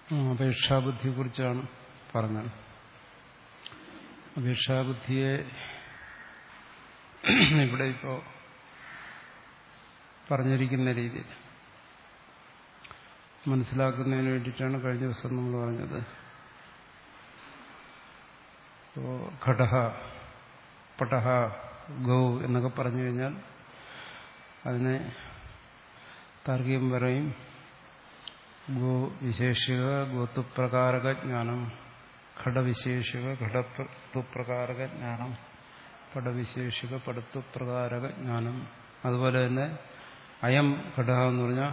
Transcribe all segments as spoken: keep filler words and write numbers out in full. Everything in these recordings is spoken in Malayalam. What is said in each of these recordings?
അപേക്ഷാബുദ്ധിയെക്കുറിച്ചാണ് പറഞ്ഞത്. അപേക്ഷാബുദ്ധിയെ ഇവിടെ ഇപ്പോൾ പറഞ്ഞിരിക്കുന്ന രീതിയിൽ മനസ്സിലാക്കുന്നതിന് വേണ്ടിയിട്ടാണ് കഴിഞ്ഞ ദിവസം നമ്മൾ പറഞ്ഞത്. ഇപ്പോൾ ഘടഹ, പടഹ, ഗൗ എന്നൊക്കെ പറഞ്ഞു കഴിഞ്ഞാൽ അതിനെ താർക്കികം പറയും ഗോ വിശേഷിക ഗോത്വപ്രകാരക ജ്ഞാനം, ഘടവിശേഷിക ഘടത്വപ്രകാരക ജ്ഞാനം, പടവിശേഷിക പടത്വപ്രകാരക ജ്ഞാനം. അതുപോലെ തന്നെ അയം ഘട എന്ന് പറഞ്ഞാൽ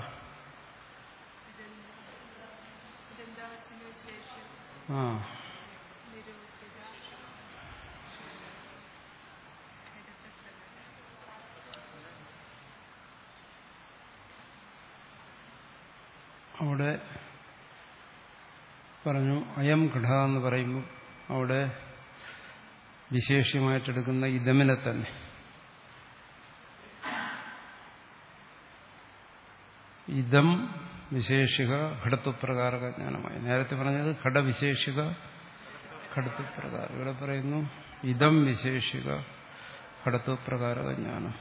ആ അവിടെ പറഞ്ഞു അയം ഘട എന്ന് പറയുമ്പോൾ അവിടെ വിശേഷ്യമായിട്ടെടുക്കുന്ന ഇതമിനെ തന്നെ ഇതം വിശേഷിക ഘടത്വപ്രകാരക ജ്ഞാനമായി. നേരത്തെ പറഞ്ഞത് ഘടവിശേഷിക ഘടത്വപ്രകാരം. ഇവിടെ പറയുന്നു ഇതം വിശേഷിക ഘടത്വപ്രകാരക ജ്ഞാനം.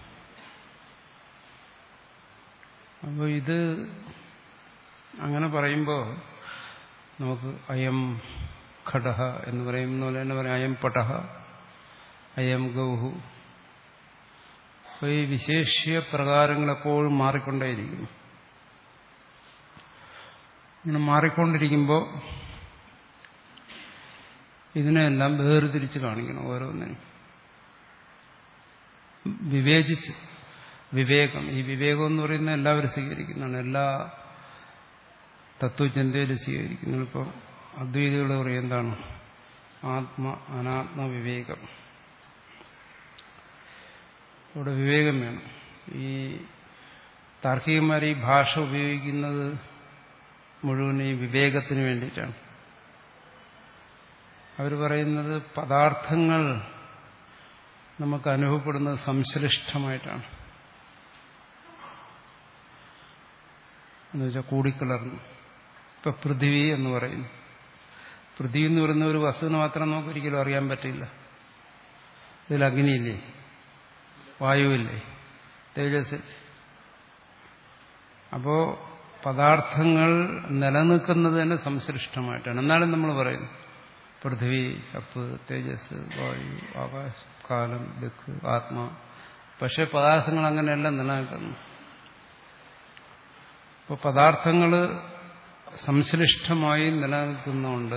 അപ്പോൾ ഇത് അങ്ങനെ പറയുമ്പോൾ നമുക്ക് അയം ഘടഹ എന്ന് പറയുന്ന പോലെ തന്നെ പറയാം അയം പടഹ, അയം ഗൗഹു. അപ്പോൾ ഈ വിശേഷ്യ പ്രകാരങ്ങൾ എപ്പോഴും മാറിക്കൊണ്ടേയിരിക്കുന്നു. ഇങ്ങനെ മാറിക്കൊണ്ടിരിക്കുമ്പോൾ ഇതിനെല്ലാം വേർതിരിച്ച് കാണിക്കണം. ഓരോന്നിനും വിവേചിച്ച്, വിവേകം, ഈ വിവേകം എന്ന് പറയുന്നത് എല്ലാവരും സ്വീകരിക്കുന്നതാണ്, എല്ലാ തത്വചിന്തയിലും സ്വീകരിക്കുന്നു. ഇപ്പോൾ അദ്വൈതികൾ പറയും എന്താണ് ആത്മ അനാത്മ വിവേകം. ഇവിടെ വിവേകം വേണം. ഈ താർക്കികന്മാർ ഈ ഭാഷ ഉപയോഗിക്കുന്നത് മുഴുവൻ ഈ വിവേകത്തിന് വേണ്ടിയിട്ടാണ്. അവർ പറയുന്നത് പദാർത്ഥങ്ങൾ നമുക്ക് അനുഭവപ്പെടുന്നത് സംശ്ലിഷ്ടമായിട്ടാണ്, എന്നുവെച്ചാൽ കൂടിക്കലർന്നു. ഇപ്പൊ പൃഥ്വി എന്ന് പറയുന്നു. പൃഥ്വി എന്ന് പറയുന്ന ഒരു വസ്തുവിന് മാത്രം നമുക്ക് ഒരിക്കലും അറിയാൻ പറ്റില്ല. ഇതിൽ അഗ്നിയില്ലേ, വായുവില്ലേ, തേജസ്. അപ്പോ പദാർത്ഥങ്ങൾ നിലനിൽക്കുന്നത് തന്നെ സംശ്ലിഷ്ടമായിട്ടാണ്. എന്നാലും നമ്മൾ പറയുന്നു പൃഥ്വി, അപ്പ്, തേജസ്, വായു, ആകാശം, കാലം, ദിക്ക്, ആത്മാ. പക്ഷെ പദാർത്ഥങ്ങൾ അങ്ങനെയല്ല നിലനിൽക്കുന്നു. അപ്പോൾ പദാർത്ഥങ്ങൾ സംശ്ലിഷ്ടമായി നിലനിൽക്കുന്നതുകൊണ്ട്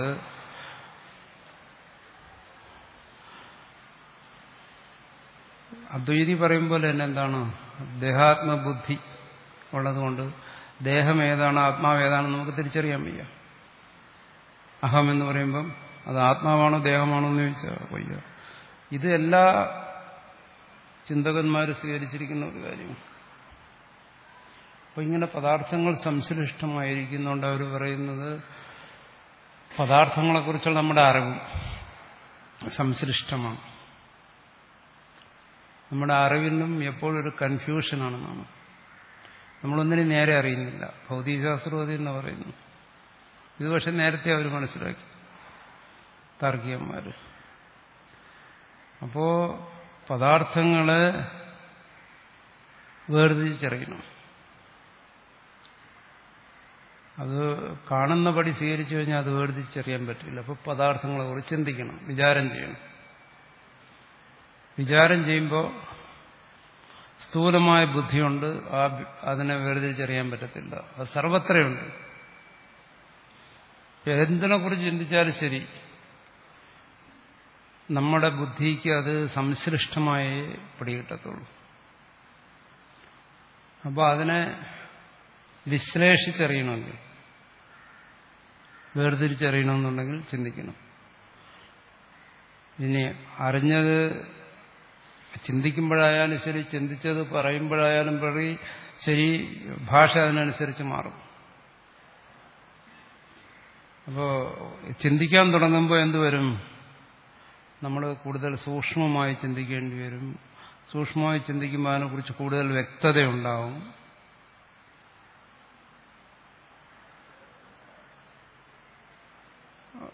അദ്വൈതി പറയുമ്പോൾ തന്നെ എന്താണ് ദേഹാത്മബുദ്ധി ഉള്ളതുകൊണ്ട് ദേഹം ഏതാണ് ആത്മാവ് ഏതാണെന്ന് നമുക്ക് തിരിച്ചറിയാൻ വയ്യ. അഹം എന്ന് പറയുമ്പം അത് ആത്മാവാണോ ദേഹമാണോ എന്ന് ചോദിച്ചാൽ വയ്യ. ഇത് എല്ലാ ചിന്തകന്മാരും സ്വീകരിച്ചിരിക്കുന്ന ഒരു കാര്യമാണ്. അപ്പോൾ ഇങ്ങനെ പദാർത്ഥങ്ങൾ സംശ്ലിഷ്ടമായിരിക്കുന്നതുകൊണ്ട് അവർ പറയുന്നത് പദാർത്ഥങ്ങളെക്കുറിച്ചുള്ള നമ്മുടെ അറിവ് സംശ്ലിഷ്ടമാണ്. നമ്മുടെ അറിവിനും എപ്പോഴൊരു കൺഫ്യൂഷനാണെന്നാണ്. നമ്മളൊന്നിനും നേരെ അറിയുന്നില്ല. ഭൗതികശാസ്ത്രം എന്ന് പറയുന്നു. ഇത് പക്ഷെ നേരത്തെ അവർ മനസ്സിലാക്കി താർക്കികന്മാർ. അപ്പോ പദാർത്ഥങ്ങളെ വേർതിരിച്ചറിയണം. അത് കാണുന്ന പടി സ്വീകരിച്ചു കഴിഞ്ഞാൽ അത് വേർതിരിച്ചറിയാൻ പറ്റില്ല. അപ്പോൾ പദാർത്ഥങ്ങളെ കുറിച്ച് ചിന്തിക്കണം, വിചാരം ചെയ്യണം. വിചാരം ചെയ്യുമ്പോൾ സ്ഥൂലമായ ബുദ്ധിയുണ്ട്, ആ അതിനെ വേർതിരിച്ചറിയാൻ പറ്റത്തില്ല. അത് സർവത്രയുണ്ട്. എന്തിനെ കുറിച്ച് ചിന്തിച്ചാലും ശരി, നമ്മുടെ ബുദ്ധിക്ക് അത് സംശ്ലിഷ്ടമായി പിടികിട്ടത്തുള്ളൂ. അപ്പോൾ അതിനെ വിശ്ലേഷിച്ചറിയണമെങ്കിൽ, വേർതിരിച്ചറിയണമെന്നുണ്ടെങ്കിൽ ചിന്തിക്കണം. ഇനി അറിഞ്ഞത് ചിന്തിക്കുമ്പോഴായാലും ശരി, ചിന്തിച്ചത് പറയുമ്പോഴായാലും പറയും ശരി, ഭാഷ അതിനനുസരിച്ച് മാറും. അപ്പോൾ ചിന്തിക്കാൻ തുടങ്ങുമ്പോൾ എന്തുവരും, നമ്മൾ കൂടുതൽ സൂക്ഷ്മമായി ചിന്തിക്കേണ്ടി വരും. സൂക്ഷ്മമായി ചിന്തിക്കുമ്പോൾ അതിനെക്കുറിച്ച് കൂടുതൽ വ്യക്തതയുണ്ടാവും.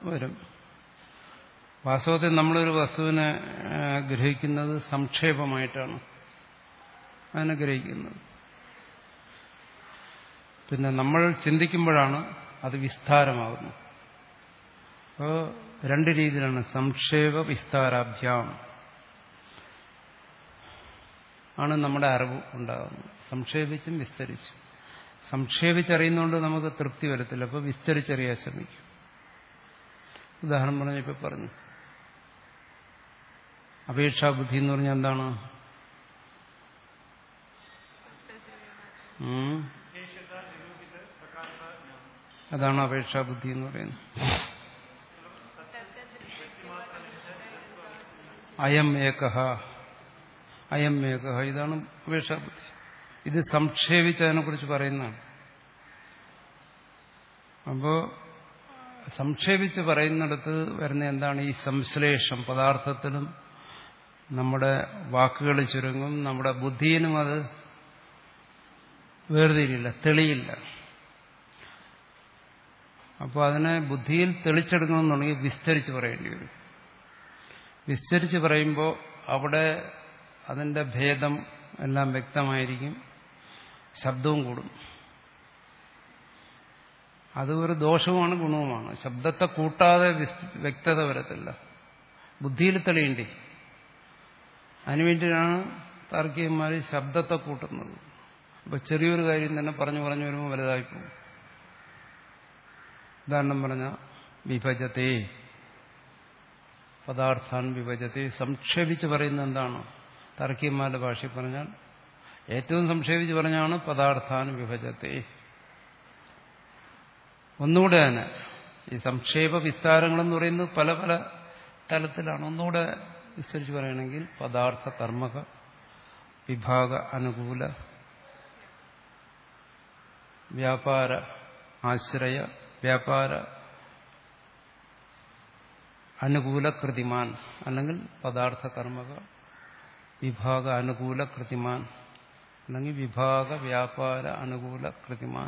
വരും. വാസ്തവത്തിൽ നമ്മളൊരു വസ്തുവിനെ ഗ്രഹിക്കുന്നത് സംക്ഷേപമായിട്ടാണ് അതിനെ ഗ്രഹിക്കുന്നത്. പിന്നെ നമ്മൾ ചിന്തിക്കുമ്പോഴാണ് അത് വിസ്താരമാകുന്നത്. അപ്പോൾ രണ്ട് രീതിയിലാണ് സംക്ഷേപ വിസ്താരാഭ്യാം ആണ് നമ്മുടെ അറിവ് ഉണ്ടാകുന്നത്. സംക്ഷേപിച്ചും വിസ്തരിച്ചും. സംക്ഷേപിച്ചറിയുന്നതുകൊണ്ട് നമുക്ക് തൃപ്തി വരത്തില്ല. അപ്പോൾ വിസ്തരിച്ചറിയാൻ ശ്രമിക്കും. ഉദാഹരണം പറഞ്ഞപ്പോൾ പറഞ്ഞു, അപേക്ഷാബുദ്ധി എന്ന് പറഞ്ഞാൽ എന്താണ്? അതാണ് അപേക്ഷാബുദ്ധി എന്ന് പറയുന്നത്. അയം ഏകഃ അയം ഏകഃ ഇതാണ് അപേക്ഷാബുദ്ധി. ഇത് സംക്ഷേപിച്ച് അതിനെക്കുറിച്ച് പറയുന്നതാണ്. അപ്പോൾ സംക്ഷേപിച്ച് പറയുന്നിടത്ത് വരുന്ന എന്താണ്? ഈ സംശ്ലേഷം. പദാർത്ഥത്തിലും നമ്മുടെ വാക്കുകൾ ചുരുങ്ങും, നമ്മുടെ ബുദ്ധിയിലും അത് വേർതിരിയില്ല, തെളിയില്ല. അപ്പോൾ അതിനെ ബുദ്ധിയിൽ തെളിച്ചെടുക്കണമെന്നുണ്ടെങ്കിൽ വിസ്തരിച്ച് പറയേണ്ടി വരും. വിസ്തരിച്ച് പറയുമ്പോൾ അവിടെ അതിൻ്റെ ഭേദം എല്ലാം വ്യക്തമായിരിക്കും, ശബ്ദവും കൂടും. അത് ഒരു ദോഷവുമാണ് ഗുണവുമാണ്. ശബ്ദത്തെ കൂട്ടാതെ വ്യക്തത വരത്തില്ല, ബുദ്ധിയിൽ തെളിയേണ്ടി. അതിനുവേണ്ടിയാണ് താർക്കികന്മാർ ശബ്ദത്തെ കൂട്ടുന്നത്. അപ്പോൾ ചെറിയൊരു കാര്യം തന്നെ പറഞ്ഞു പറഞ്ഞു വരുമ്പോൾ വലുതായി പോകും. ഉദാഹരണം പറഞ്ഞാൽ വിഭജത്തെ പദാർത്ഥാൻ വിഭജത്തെ. സംക്ഷേപിച്ച് പറയുന്നത് എന്താണ്? താർക്കികന്മാരുടെ ഭാഷയിൽ പറഞ്ഞാൽ ഏറ്റവും സംക്ഷേപിച്ച് പറഞ്ഞാണ് പദാർത്ഥാൻ വിഭജത്തെ. ഒന്നുകൂടെ തന്നെ ഈ സംക്ഷേപ വിസ്താരങ്ങളെന്ന് പറയുന്നത് പല പല തലത്തിലാണ്. ഒന്നുകൂടെ വിസ്തരിച്ച് പറയുകയാണെങ്കിൽ പദാർത്ഥ കർമ്മക വിഭാഗ അനുകൂല വ്യാപാര ആശ്രയ വ്യാപാര അനുകൂല കൃതിമാൻ, അല്ലെങ്കിൽ പദാർത്ഥ കർമ്മക വിഭാഗ അനുകൂല കൃതിമാൻ, അല്ലെങ്കിൽ വിഭാഗ വ്യാപാര അനുകൂല കൃതിമാൻ.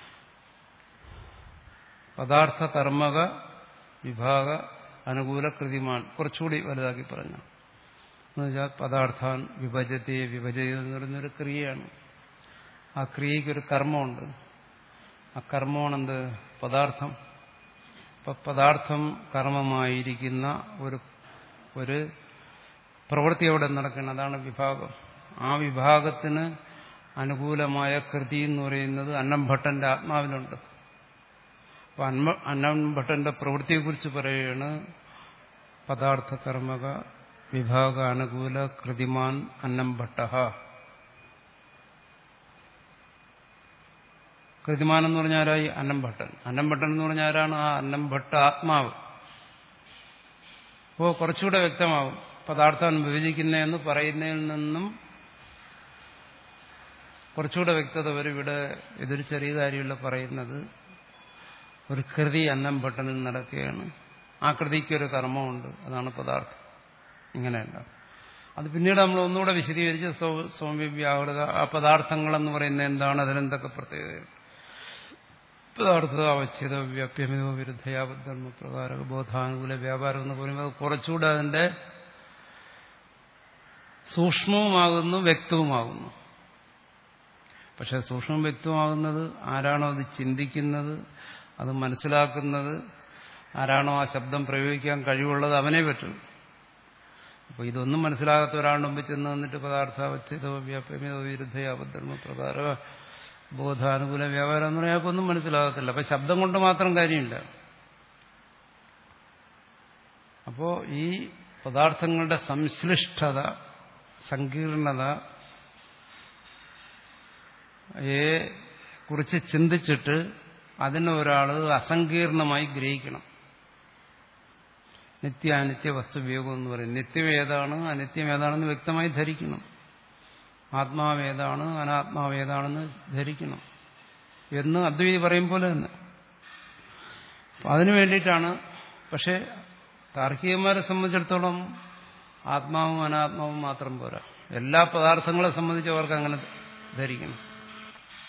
പദാർത്ഥ കർമ്മക വിഭാഗ അനുകൂല കൃതിമാൻ കുറച്ചുകൂടി വലുതാക്കി പറഞ്ഞു. എന്നുവെച്ചാൽ പദാർത്ഥാൻ വിഭജത്തെ. വിഭജത എന്ന് പറയുന്നൊരു ക്രിയയാണ്. ആ ക്രിയയ്ക്കൊരു കർമ്മമുണ്ട്. ആ കർമ്മമാണെന്ത്? പദാർത്ഥം. ഇപ്പൊ പദാർത്ഥം കർമ്മമായിരിക്കുന്ന ഒരു ഒരു പ്രവൃത്തി അവിടെ നടക്കണം. അതാണ് വിഭാഗം. ആ വിഭാഗത്തിന് അനുകൂലമായ കൃതി എന്ന് പറയുന്നത് അന്നംഭട്ടന്റെ ആത്മാവിലുണ്ട്. അപ്പൊ അന്മ അന്നംഭട്ടന്റെ പ്രവൃത്തിയെക്കുറിച്ച് പറയുകയാണ് പദാർത്ഥ കർമ്മക വിഭാഗ അനുകൂല കൃതിമാൻ അന്നംഭട്ട. കൃതിമാൻ എന്ന് പറഞ്ഞാൽ ആരായി? അന്നംഭട്ടൻ. അന്നംഭട്ടൻ എന്ന് പറഞ്ഞാൽ ആരാണ്? ആ അന്നംഭട്ട ആത്മാവ്. അപ്പോൾ കുറച്ചുകൂടെ വ്യക്തമാകും. പദാർത്ഥം വിഭജിക്കുന്നതെന്ന് പറയുന്നതിൽ നിന്നും കുറച്ചുകൂടെ വ്യക്തത വരും. ഇവിടെ ഇതൊരു ചെറിയ കാര്യമല്ല പറയുന്നത്. ഒരു കൃതി അന്നംഭട്ടനിൽ നടക്കുകയാണ്. ആ കൃതിക്കൊരു കർമ്മമുണ്ട്. അതാണ് പദാർത്ഥം. ഇങ്ങനെയല്ല. അത് പിന്നീട് നമ്മൾ ഒന്നുകൂടെ വിശദീകരിച്ച് സൗമ്യ വ്യാഹൃത ആ പദാർത്ഥങ്ങളെന്ന് പറയുന്നത് എന്താണ്, അതിനെന്തൊക്കെ പ്രത്യേകതയുണ്ട്. പദാർത്ഥ അവച്ഛേദ വ്യാപ്യമിതോ വിരുദ്ധയാബദ്ധർമ്മ പ്രകാര ബോധാനുകൂല വ്യാപാരം എന്ന് പറയുമ്പോൾ കുറച്ചുകൂടെ അതിന്റെ സൂക്ഷ്മവുമാകുന്നു വ്യക്തവുമാകുന്നു. പക്ഷെ സൂക്ഷ്മവും വ്യക്തമാകുന്നത് ആരാണോ അത് ചിന്തിക്കുന്നത്, അത് മനസ്സിലാക്കുന്നത്, ആരാണോ ആ ശബ്ദം പ്രയോഗിക്കാൻ കഴിവുള്ളത് അവനേ പറ്റും. അപ്പോൾ ഇതൊന്നും മനസ്സിലാകാത്ത ഒരാളുടെ മുമ്പിൽ ചെന്ന് വന്നിട്ട് പദാർത്ഥ അവച്ഛേദോ വ്യാപ്യമിതോ വിരുദ്ധയാബദ്ധർമ്മ പ്രകാര ബോധാനുകൂല വ്യാപാരം എന്ന് പറഞ്ഞാൽ ഒന്നും മനസ്സിലാകത്തില്ല. അപ്പൊ ശബ്ദം കൊണ്ട് മാത്രം കാര്യമില്ല. അപ്പോ ഈ പദാർത്ഥങ്ങളുടെ സംശ്ലിഷ്ടത, സങ്കീർണത യെ കുറിച്ച് ചിന്തിച്ചിട്ട് അതിനെ ഒരാൾ അസങ്കീർണമായി ഗ്രഹിക്കണം. നിത്യാനിത്യ വസ്തുവിയോഗം എന്ന് പറയും. നിത്യം ഏതാണ് അനിത്യം ഏതാണെന്ന് വ്യക്തമായി ധരിക്കണം. ആത്മാവ് ഏതാണ് അനാത്മാവ് ഏതാണെന്ന് ധരിക്കണം എന്ന് അദ്വൈതി പറയും പോലെ തന്നെ. അതിനു വേണ്ടിയിട്ടാണ്. പക്ഷെ താർക്കികന്മാരെ സംബന്ധിച്ചിടത്തോളം ആത്മാവും അനാത്മാവും മാത്രം പോരാ. എല്ലാ പദാർത്ഥങ്ങളെ സംബന്ധിച്ച് അവർക്ക് അങ്ങനെ ധരിക്കണം.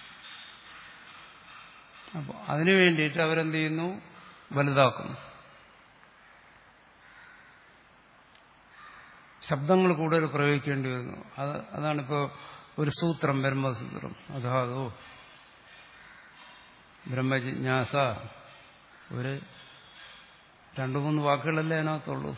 അപ്പോൾ അതിനു വേണ്ടിയിട്ട് അവരെന്ത് ചെയ്യുന്നു? വലുതാക്കുന്നു. ശബ്ദങ്ങൾ കൂടുതൽ പ്രയോഗിക്കേണ്ടി വരുന്നു. അത് അതാണിപ്പോൾ ഒരു സൂത്രം, ബ്രഹ്മസൂത്രം. അതാതോ ബ്രഹ്മജിജ്ഞാസ, ഒരു രണ്ടു മൂന്ന് വാക്കുകളല്ലേ അതിനകത്തുള്ളൂ.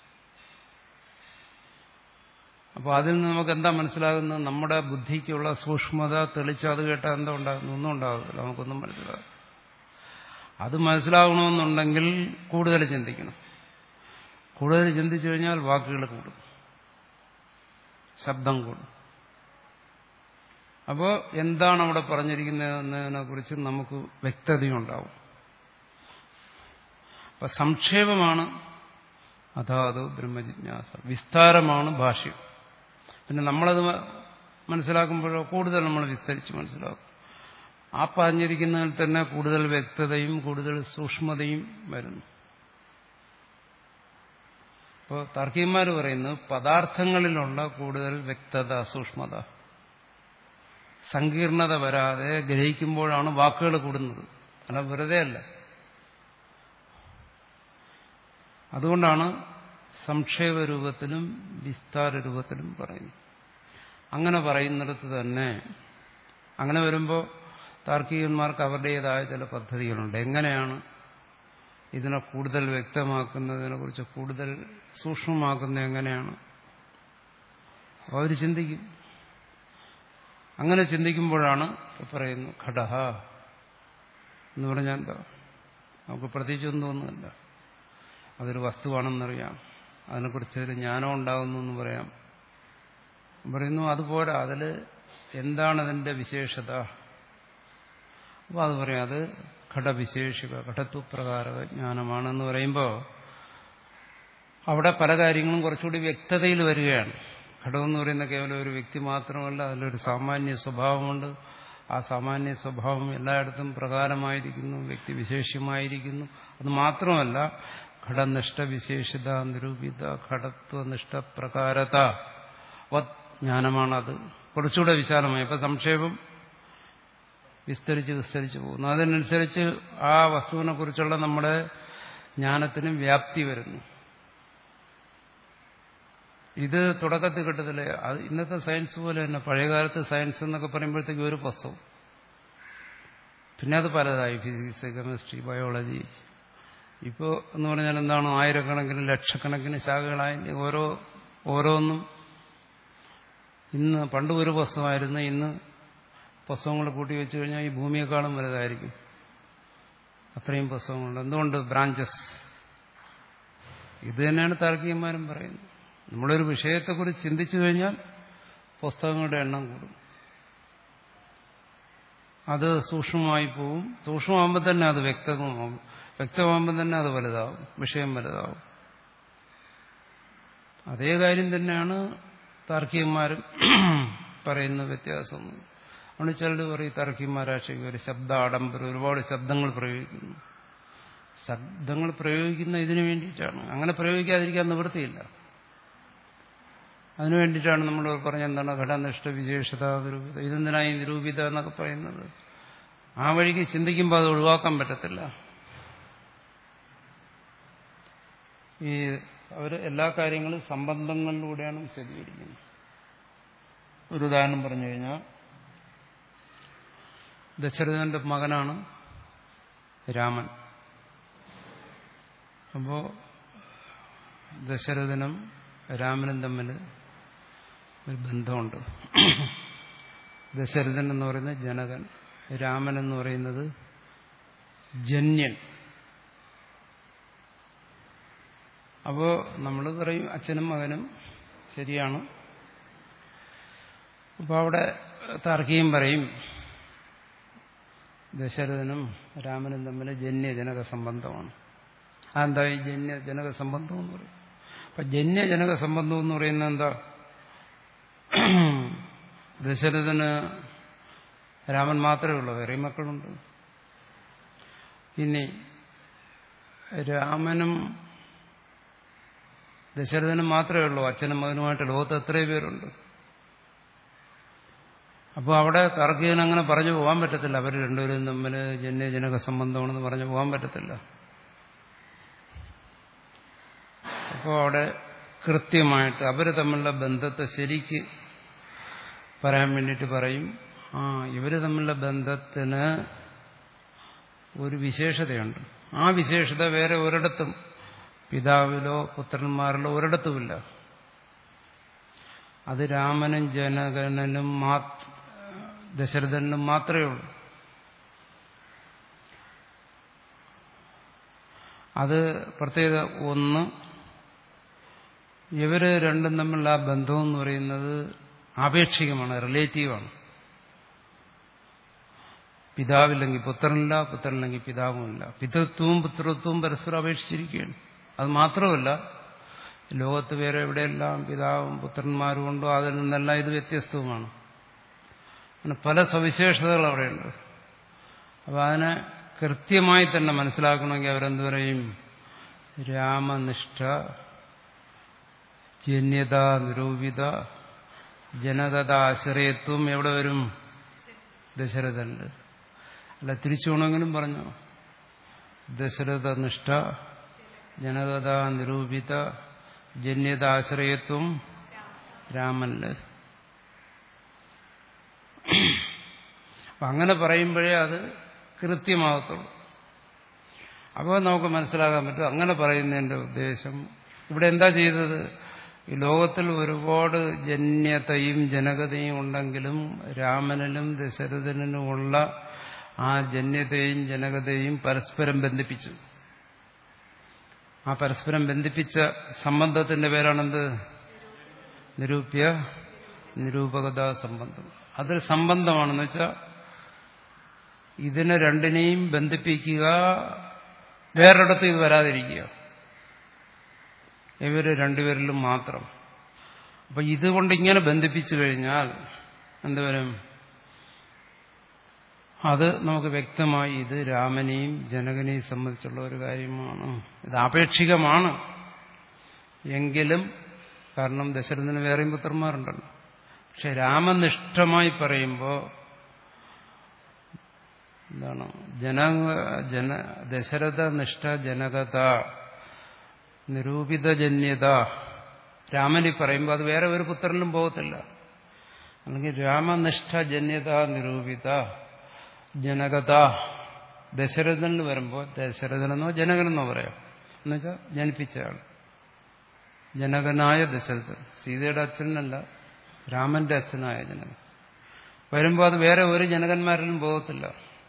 അപ്പോൾ അതിൽ നിന്ന് നമുക്ക് എന്താ മനസ്സിലാകുന്നത്? നമ്മുടെ ബുദ്ധിക്കുള്ള സൂക്ഷ്മത തെളിച്ച് അത് കേട്ടാൽ എന്താ ഉണ്ടാകുന്നു? ഒന്നും ഉണ്ടാകുന്നില്ല, നമുക്കൊന്നും മനസ്സിലാകും. അത് മനസ്സിലാകണമെന്നുണ്ടെങ്കിൽ കൂടുതൽ ചിന്തിക്കണം. കൂടുതൽ ചിന്തിച്ചു കഴിഞ്ഞാൽ വാക്കുകൾ കൂടും, ശബ്ദം കൂടും. അപ്പോൾ എന്താണ് അവിടെ പറഞ്ഞിരിക്കുന്നതെന്നതിനെ കുറിച്ച് നമുക്ക് വ്യക്തതയുണ്ടാവും. അപ്പം സംക്ഷേപമാണ് അതാത് ബ്രഹ്മജിജ്ഞാസ, വിസ്താരമാണ് ഭാഷ്യം. പിന്നെ നമ്മളത് മനസ്സിലാക്കുമ്പോഴോ കൂടുതൽ നമ്മൾ വിസ്തരിച്ച് മനസ്സിലാക്കും. ആ പറഞ്ഞിരിക്കുന്നതിൽ തന്നെ കൂടുതൽ വ്യക്തതയും കൂടുതൽ സൂക്ഷ്മതയും വരുന്നു. ഇപ്പോൾ താർക്കികന്മാർ പറയുന്നത് പദാർത്ഥങ്ങളിലുള്ള കൂടുതൽ വ്യക്തത, സൂക്ഷ്മത, സങ്കീർണത വരാതെ ഗ്രഹിക്കുമ്പോഴാണ് വാക്കുകൾ കൂടുന്നത്, അല്ല വെറുതെ അല്ല. അതുകൊണ്ടാണ് സംക്ഷേപ രൂപത്തിലും വിസ്താര രൂപത്തിലും പറയുന്നത്. അങ്ങനെ പറയുന്നിടത്ത് തന്നെ, അങ്ങനെ വരുമ്പോൾ താർക്കികന്മാർക്ക് അവരുടേതായ ചില പദ്ധതികളുണ്ട്. എങ്ങനെയാണ് ഇതിനെ കൂടുതൽ വ്യക്തമാക്കുന്നതിനെ കുറിച്ച് കൂടുതൽ സൂക്ഷ്മമാക്കുന്നത് എങ്ങനെയാണ് അവർ ചിന്തിക്കും. അങ്ങനെ ചിന്തിക്കുമ്പോഴാണ് പറയുന്നു ഘടഹ എന്ന് പറഞ്ഞാൽ എന്താ, നമുക്ക് പ്രത്യേകിച്ചൊന്നും തോന്നുന്നില്ല. അതൊരു വസ്തുവാണെന്നറിയാം, അതിനെക്കുറിച്ചൊരു ജ്ഞാനം ഉണ്ടാകുന്നു എന്ന് പറയാം. പറയുന്നു അതുപോരാ, അതിൽ എന്താണ് അതിൻ്റെ വിശേഷത? അപ്പോൾ അത് പറയാം, അത് ഘടവിശേഷിക, ഘടത്വപ്രകാരക ജ്ഞാനമാണെന്ന് പറയുമ്പോൾ അവിടെ പല കാര്യങ്ങളും കുറച്ചുകൂടി വ്യക്തതയിൽ വരികയാണ്. ഘടമെന്ന് പറയുന്ന കേവലം ഒരു വ്യക്തി മാത്രമല്ല, അതിലൊരു സാമാന്യ സ്വഭാവമുണ്ട്. ആ സാമാന്യ സ്വഭാവം എല്ലായിടത്തും പ്രകാരമായിരിക്കുന്നു, വ്യക്തിവിശേഷ്യമായിരിക്കുന്നു. അത് മാത്രമല്ല, ഘടനിഷ്ഠ വിശേഷിത നിരൂപിത ഘടത്വനിഷ്ഠ പ്രകാരത ജ്ഞാനമാണത്. കുറച്ചുകൂടെ വിശാലമായി. ഇപ്പം സംക്ഷേപം വിസ്തരിച്ച് വിസ്തരിച്ച് പോകുന്നു. അതിനനുസരിച്ച് ആ വസ്തുവിനെ കുറിച്ചുള്ള നമ്മുടെ ജ്ഞാനത്തിനും വ്യാപ്തി വരുന്നു. ഇത് തുടക്കത്തിൽ കിട്ടത്തില്ല. അത് ഇന്നത്തെ സയൻസ് പോലെ തന്നെ. പഴയകാലത്ത് സയൻസ് എന്നൊക്കെ പറയുമ്പോഴത്തേക്ക് ഒരു പുസ്തകം, പിന്നെ അത് പലതായി, ഫിസിക്സ്, കെമിസ്ട്രി, ബയോളജി. ഇപ്പോൾ എന്ന് പറഞ്ഞാൽ എന്താണ്, ആയിരക്കണക്കിന് ലക്ഷക്കണക്കിന് ശാഖകളായി ഓരോ ഓരോന്നും. ഇന്ന് പണ്ട് ഒരു പുസ്തകമായിരുന്നു, ഇന്ന് പുസ്തകങ്ങൾ കൂട്ടി വെച്ച് കഴിഞ്ഞാൽ ഈ ഭൂമിയെക്കാളും വലുതായിരിക്കും. അത്രയും പുസ്തകങ്ങളുണ്ട്. എന്തുകൊണ്ട്? ബ്രാഞ്ചസ്. ഇത് തന്നെയാണ് താർക്കികന്മാരും പറയുന്നത്. നമ്മളൊരു വിഷയത്തെക്കുറിച്ച് ചിന്തിച്ചു കഴിഞ്ഞാൽ പുസ്തകങ്ങളുടെ എണ്ണം കൂടും, അത് സൂക്ഷ്മമായി പോവും. സൂക്ഷ്മമാകുമ്പോൾ തന്നെ അത് വ്യക്തമാകും, വ്യക്തമാകുമ്പോൾ തന്നെ അത് വലുതാവും, വിഷയം വലുതാവും. അതേ കാര്യം തന്നെയാണ് താർക്കികന്മാരും പറയുന്ന വ്യത്യാസം. അവിടെ ചിലർ പറയും താർക്കികന്മാരാശയം ഒരു ശബ്ദ ആഡംബരം, ഒരുപാട് ശബ്ദങ്ങൾ പ്രയോഗിക്കുന്നു. ശബ്ദങ്ങൾ പ്രയോഗിക്കുന്ന ഇതിനു വേണ്ടിയിട്ടാണ്. അങ്ങനെ പ്രയോഗിക്കാതിരിക്കാൻ നിവൃത്തിയില്ല. അതിനു വേണ്ടിയിട്ടാണ് നമ്മൾ പറഞ്ഞ എന്താണ് ഘടനിഷ്ഠ വിശേഷത നിരൂപിത. ഇതെന്തിനായി നിരൂപിത എന്നൊക്കെ പറയുന്നത്? ആ വഴിക്ക് ചിന്തിക്കുമ്പോൾ അത് ഒഴിവാക്കാൻ പറ്റത്തില്ല. ഈ അവർ എല്ലാ കാര്യങ്ങളും സംബന്ധങ്ങളിലൂടെയാണ് വിശദീകരിക്കുന്നത്. ഒരു ഉദാഹരണം പറഞ്ഞു കഴിഞ്ഞാൽ, ദശരഥന്റെ മകനാണ് രാമൻ. അപ്പോൾ ദശരഥനും രാമനും തമ്മിൽ ഒരു ബന്ധമുണ്ട്. ദശരഥൻ എന്ന് പറയുന്നത് ജനകൻ, രാമൻ എന്ന് പറയുന്നത് ജന്യൻ. അപ്പോൾ നമ്മൾ പറയും അച്ഛനും മകനും ശരിയാണ്. അപ്പോൾ അവിടെ താർക്കികം പറയും ദശരഥനും രാമനും തമ്മിൽ ജന്യജനക സംബന്ധമാണ്. അതെന്താ ഈ ജന്യജനക സംബന്ധം എന്ന് പറയും? അപ്പം ജന്യജനക സംബന്ധം എന്ന് പറയുന്നത് എന്താ? ദശരഥന് രാമൻ മാത്രമേ ഉള്ളൂ, വേറെ മക്കളുണ്ട്. ഇനി രാമനും ദശരഥനും മാത്രമേ ഉള്ളൂ, അച്ഛനും മകനുമായിട്ട് ലോകത്ത് എത്രയോ പേരുണ്ട്. അപ്പോൾ അവിടെ താർക്കികന് അങ്ങനെ പറഞ്ഞു പോകാൻ പറ്റത്തില്ല. അവർ രണ്ടുപേരും തമ്മിൽ ജന്യജനക സംബന്ധമാണെന്ന് പറഞ്ഞു പോകാൻ പറ്റത്തില്ല. അപ്പോൾ അവിടെ കൃത്യമായിട്ട് അവർ തമ്മിലുള്ള ബന്ധത്തെ ശരിക്ക് പറയാൻ വേണ്ടിയിട്ട് പറയും, ആ ഇവർ തമ്മിലുള്ള ബന്ധത്തിന് ഒരു വിശേഷതയുണ്ട്. ആ വിശേഷത വേറെ ഒരിടത്തും പിതാവിലോ പുത്രന്മാരിലോ ഒരിടത്തുമില്ല. അത് രാമനും ജനകനും ദശരഥനും മാത്രമേ ഉള്ളൂ. അത് പ്രത്യേകത ഒന്ന്, ഇവര് രണ്ടും തമ്മിലുള്ള ആ ബന്ധം എന്ന് പറയുന്നത് ആപേക്ഷികമാണ്, റിലേറ്റീവാണ്. പിതാവില്ലെങ്കിൽ പുത്രനില്ല, പുത്രനില്ലെങ്കിൽ പിതാവുമില്ല. പിതൃത്വവും പുത്രത്വവും പരസ്പരം അപേക്ഷിച്ചിരിക്കുകയാണ്. അത് മാത്രമല്ല, ലോകത്ത് വേറെ എവിടെയെല്ലാം പിതാവും പുത്രന്മാരും ഉണ്ടോ അതിൽ നിന്നെല്ലാം ഇത് വ്യത്യസ്തവുമാണ്. അങ്ങനെ പല സവിശേഷതകൾ അവിടെയുണ്ട്. അപ്പം അതിനെ കൃത്യമായി തന്നെ മനസ്സിലാക്കണമെങ്കിൽ അവരെന്ത് പറയും? രാമനിഷ്ഠ ജന്യത നിരൂപിത ജനകഥാശ്രയത്വം എവിടെ വരും? ദശരഥനിൽ. അല്ല, തിരിച്ചു വേണമെങ്കിലും പറഞ്ഞു, ദശരഥനിഷ്ഠ ജനകഥാ നിരൂപിത ജന്യതാശ്രയത്വം രാമനില്. അപ്പം അങ്ങനെ പറയുമ്പോഴേ അത് കൃത്യമാകത്തുള്ളൂ. അപ്പോൾ നമുക്ക് മനസ്സിലാക്കാൻ പറ്റും അങ്ങനെ പറയുന്നതിൻ്റെ ഉദ്ദേശം. ഇവിടെ എന്താ ചെയ്തത്? ഈ ലോകത്തിൽ ഒരുപാട് ജന്യതയും ജനകതയും ഉണ്ടെങ്കിലും രാമനിലും ദശരഥനിലുമുള്ള ആ ജന്യതയും ജനകതയും പരസ്പരം ബന്ധിപ്പിച്ചു. ആ പരസ്പരം ബന്ധിപ്പിച്ച സംബന്ധത്തിന്റെ പേരാണെന്ത്? നിരൂപ്യ നിരൂപകതാ സംബന്ധം. അതൊരു സംബന്ധമാണെന്ന് വെച്ചാൽ ഇതിനെ രണ്ടിനെയും ബന്ധിപ്പിക്കുക, വേറൊരിടത്ത് ഇത് വരാതിരിക്കുക, ഇവര് രണ്ടുപേരിലും മാത്രം. അപ്പൊ ഇതുകൊണ്ട് ഇങ്ങനെ ബന്ധിപ്പിച്ചു കഴിഞ്ഞാൽ എന്തുവരും? അത് നമുക്ക് വ്യക്തമായി ഇത് രാമനെയും ജനകനെയും സംബന്ധിച്ചുള്ള ഒരു കാര്യമാണ്. ഇത് ആപേക്ഷികമാണ് എങ്കിലും, കാരണം ദശരഥന് വേറെയും പുത്രന്മാരുണ്ടല്ലോ. പക്ഷെ രാമനിഷ്ഠമായി പറയുമ്പോൾ എന്താണ്? ജന ജന ദശരഥനിഷ്ഠ ജനകത നിരൂപിതജന്യത രാമനി പറയുമ്പോൾ അത് വേറെ ഒരു പുത്രനിലും പോകത്തില്ല. അല്ലെങ്കിൽ രാമനിഷ്ഠ ജന്യത നിരൂപിത ജനകത ദശരഥനിൽ വരുമ്പോൾ ദശരഥനെന്നോ ജനകനെന്നോ പറയാം. എന്നുവെച്ചാൽ ജനിപ്പിച്ചയാൾ ജനകനായ ദശരഥൻ, സീതയുടെ അച്ഛനല്ല, രാമന്റെ അച്ഛനായ ജനകൻ വരുമ്പോൾ അത് വേറെ ഒരു ജനകന്മാരിലും പോകത്തില്ല.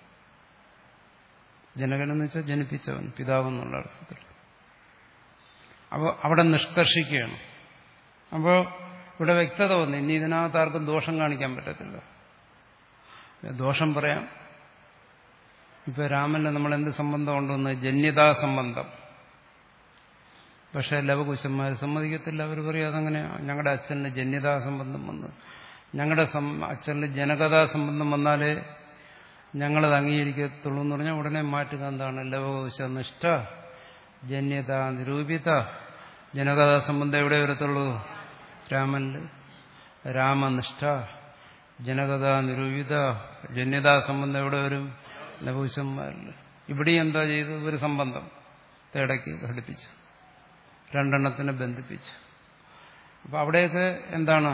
ജനകനെന്ന് വെച്ചാൽ ജനിപ്പിച്ചവൻ, പിതാവെന്നുള്ള അർത്ഥത്തിൽ. അപ്പോൾ അവിടെ നിഷ്കർഷിക്കുകയാണ്. അപ്പോൾ ഇവിടെ വ്യക്തത വന്നു. ഇനി ഇതിനകത്ത് ആർക്കും ദോഷം കാണിക്കാൻ പറ്റത്തില്ല. ദോഷം പറയാം. ഇപ്പൊ രാമന് നമ്മൾ എന്ത് സംബന്ധം ഉണ്ടെന്ന്? ജന്യതാ സംബന്ധം. പക്ഷെ ലവകുശന്മാർ സമ്മതിക്കത്തില്ല. അവർ പറയും അതങ്ങനെയാ, ഞങ്ങളുടെ അച്ഛന് ജന്യതാ സംബന്ധം വന്ന്, ഞങ്ങളുടെ അച്ഛന് ജനകഥാ സംബന്ധം വന്നാലേ ഞങ്ങളത് അംഗീകരിക്കത്തുള്ളൂ എന്ന് പറഞ്ഞാൽ ഉടനെ മാറ്റുക. എന്താണ്? ലവകുശനിഷ്ഠ ജന്യത നിരൂപിത ജനകഥാ സംബന്ധം എവിടെ വരത്തുള്ളൂ? രാമനില്. രാമനിഷ്ഠ ജനകഥാ നിരൂപിത ജന്യതാ സംബന്ധം എവിടെ വരും? ലവകുശന്മാരിൽ. ഇവിടെ എന്താ ചെയ്തു? ഒരു സംബന്ധം തേടയ്ക്ക് ഘടിപ്പിച്ചു, രണ്ടെണ്ണത്തിനെ ബന്ധിപ്പിച്ചു. അപ്പൊ അവിടെയൊക്കെ എന്താണ്?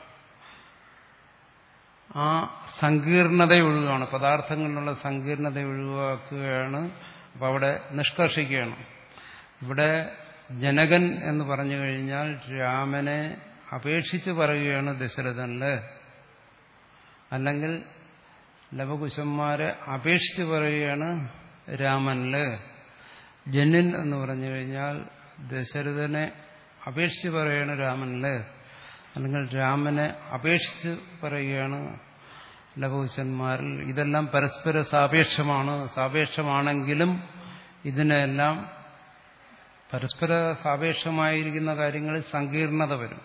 ആ സങ്കീർണത ഒഴിവാണ്, പദാർത്ഥങ്ങളിലുള്ള സങ്കീർണത ഒഴിവാക്കുകയാണ്. അപ്പൊ അവിടെ നിഷ്കർഷിക്കുകയാണ്. ഇവിടെ ജനകൻ എന്ന് പറഞ്ഞു കഴിഞ്ഞാൽ രാമനെ അപേക്ഷിച്ച് പറയുകയാണ് ദശരഥനില്, അല്ലെങ്കിൽ ലവകുശന്മാരെ അപേക്ഷിച്ച് പറയുകയാണ് രാമനില്. ജന്യൻ എന്ന് പറഞ്ഞു കഴിഞ്ഞാൽ ദശരഥനെ അപേക്ഷിച്ച് പറയുകയാണ് രാമനില്, അല്ലെങ്കിൽ രാമനെ അപേക്ഷിച്ച് പറയുകയാണ് ലവകുശന്മാരിൽ. ഇതെല്ലാം പരസ്പര സാപേക്ഷമാണ്. സാപേക്ഷമാണെങ്കിലും ഇതിനെല്ലാം പരസ്പര സാപേക്ഷമായിരിക്കുന്ന കാര്യങ്ങളിൽ സങ്കീർണത വരും.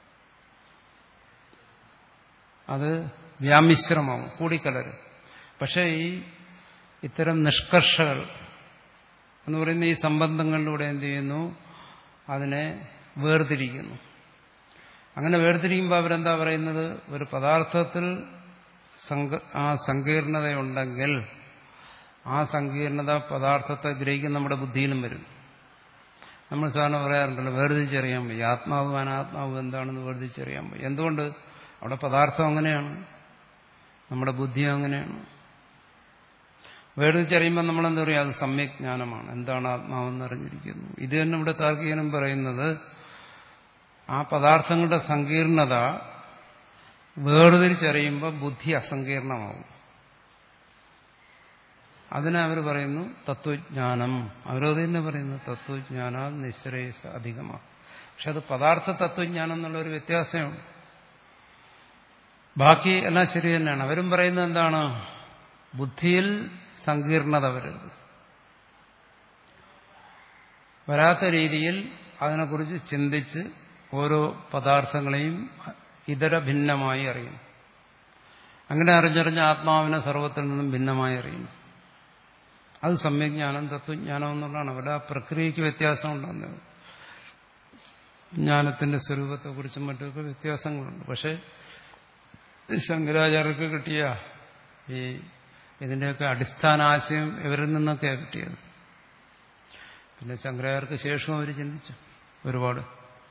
അത് വ്യാമിശ്രമാവും, കൂടിക്കലരും. പക്ഷേ ഈ ഇത്തരം നിഷ്കർഷകൾ എന്ന് പറയുന്ന ഈ സംബന്ധങ്ങളിലൂടെ എന്ത് ചെയ്യുന്നു? അതിനെ വേർതിരിക്കുന്നു. അങ്ങനെ വേർതിരിക്കുമ്പോൾ അവരെന്താ പറയുന്നത്? ഒരു പദാർത്ഥത്തിൽ ആ സങ്കീർണതയുണ്ടെങ്കിൽ ആ സങ്കീർണത പദാർത്ഥത്തെ ഗ്രഹിക്കുന്ന നമ്മുടെ ബുദ്ധിയിലും വരും. നമ്മൾ സാധാരണ പറയാറുണ്ടല്ലോ വേർതിരിച്ചറിയാൻ വയ്യ, ആത്മാവും അനാത്മാവും എന്താണെന്ന് വേർതിരിച്ചറിയാൻ വയ്യ. എന്തുകൊണ്ട്? അവിടെ പദാർത്ഥം അങ്ങനെയാണ്, നമ്മുടെ ബുദ്ധി അങ്ങനെയാണ്. വേർതിരിച്ചറിയുമ്പോൾ നമ്മളെന്താ പറയുക, അത് സമ്യക് ജ്ഞാനമാണ്, എന്താണ് ആത്മാവെന്ന് അറിഞ്ഞിരിക്കുന്നു. ഇത് തന്നെ ഇവിടെ താർക്കികനും പറയുന്നത്, ആ പദാർത്ഥങ്ങളുടെ സങ്കീർണത വേർതിരിച്ചറിയുമ്പോൾ ബുദ്ധി അസങ്കീർണമാവും. അതിനെ അവർ പറയുന്നു തത്വജ്ഞാനം. അവരത് തന്നെ പറയുന്നു തത്വജ്ഞാന നിശ്രേയസ അധികമാണ്. പക്ഷെ അത് പദാർത്ഥ തത്വജ്ഞാനം എന്നുള്ളൊരു വ്യത്യാസമുണ്ട്. ബാക്കി എല്ലാം ശരി തന്നെയാണ്. അവരും പറയുന്നത് എന്താണ്, ബുദ്ധിയിൽ സങ്കീർണത വരരുത്, വരാത്ത രീതിയിൽ അതിനെക്കുറിച്ച് ചിന്തിച്ച് ഓരോ പദാർത്ഥങ്ങളെയും ഇതര ഭിന്നമായി അറിയും. അങ്ങനെ അറിഞ്ഞറിഞ്ഞ ആത്മാവിനെ സർവത്തിൽ നിന്നും ഭിന്നമായി അറിയും. അത് സമ്യജ്ഞാനം, തത്വജ്ഞാനം എന്നുള്ളതാണ്. അവിടെ ആ പ്രക്രിയയ്ക്ക് വ്യത്യാസം ഉണ്ടാകുന്നത്. ജ്ഞാനത്തിന്റെ സ്വരൂപത്തെക്കുറിച്ചും മറ്റൊക്കെ വ്യത്യാസങ്ങളുണ്ട്. പക്ഷെ ശങ്കരാചാര്യർക്ക് കിട്ടിയ ഈ ഇതിന്റെയൊക്കെ അടിസ്ഥാന ആശയം ഇവരിൽ നിന്നൊക്കെയാണ് കിട്ടിയത്. പിന്നെ ശങ്കരാചാര്യർക്ക് ശേഷം അവർ ചിന്തിച്ചു ഒരുപാട്.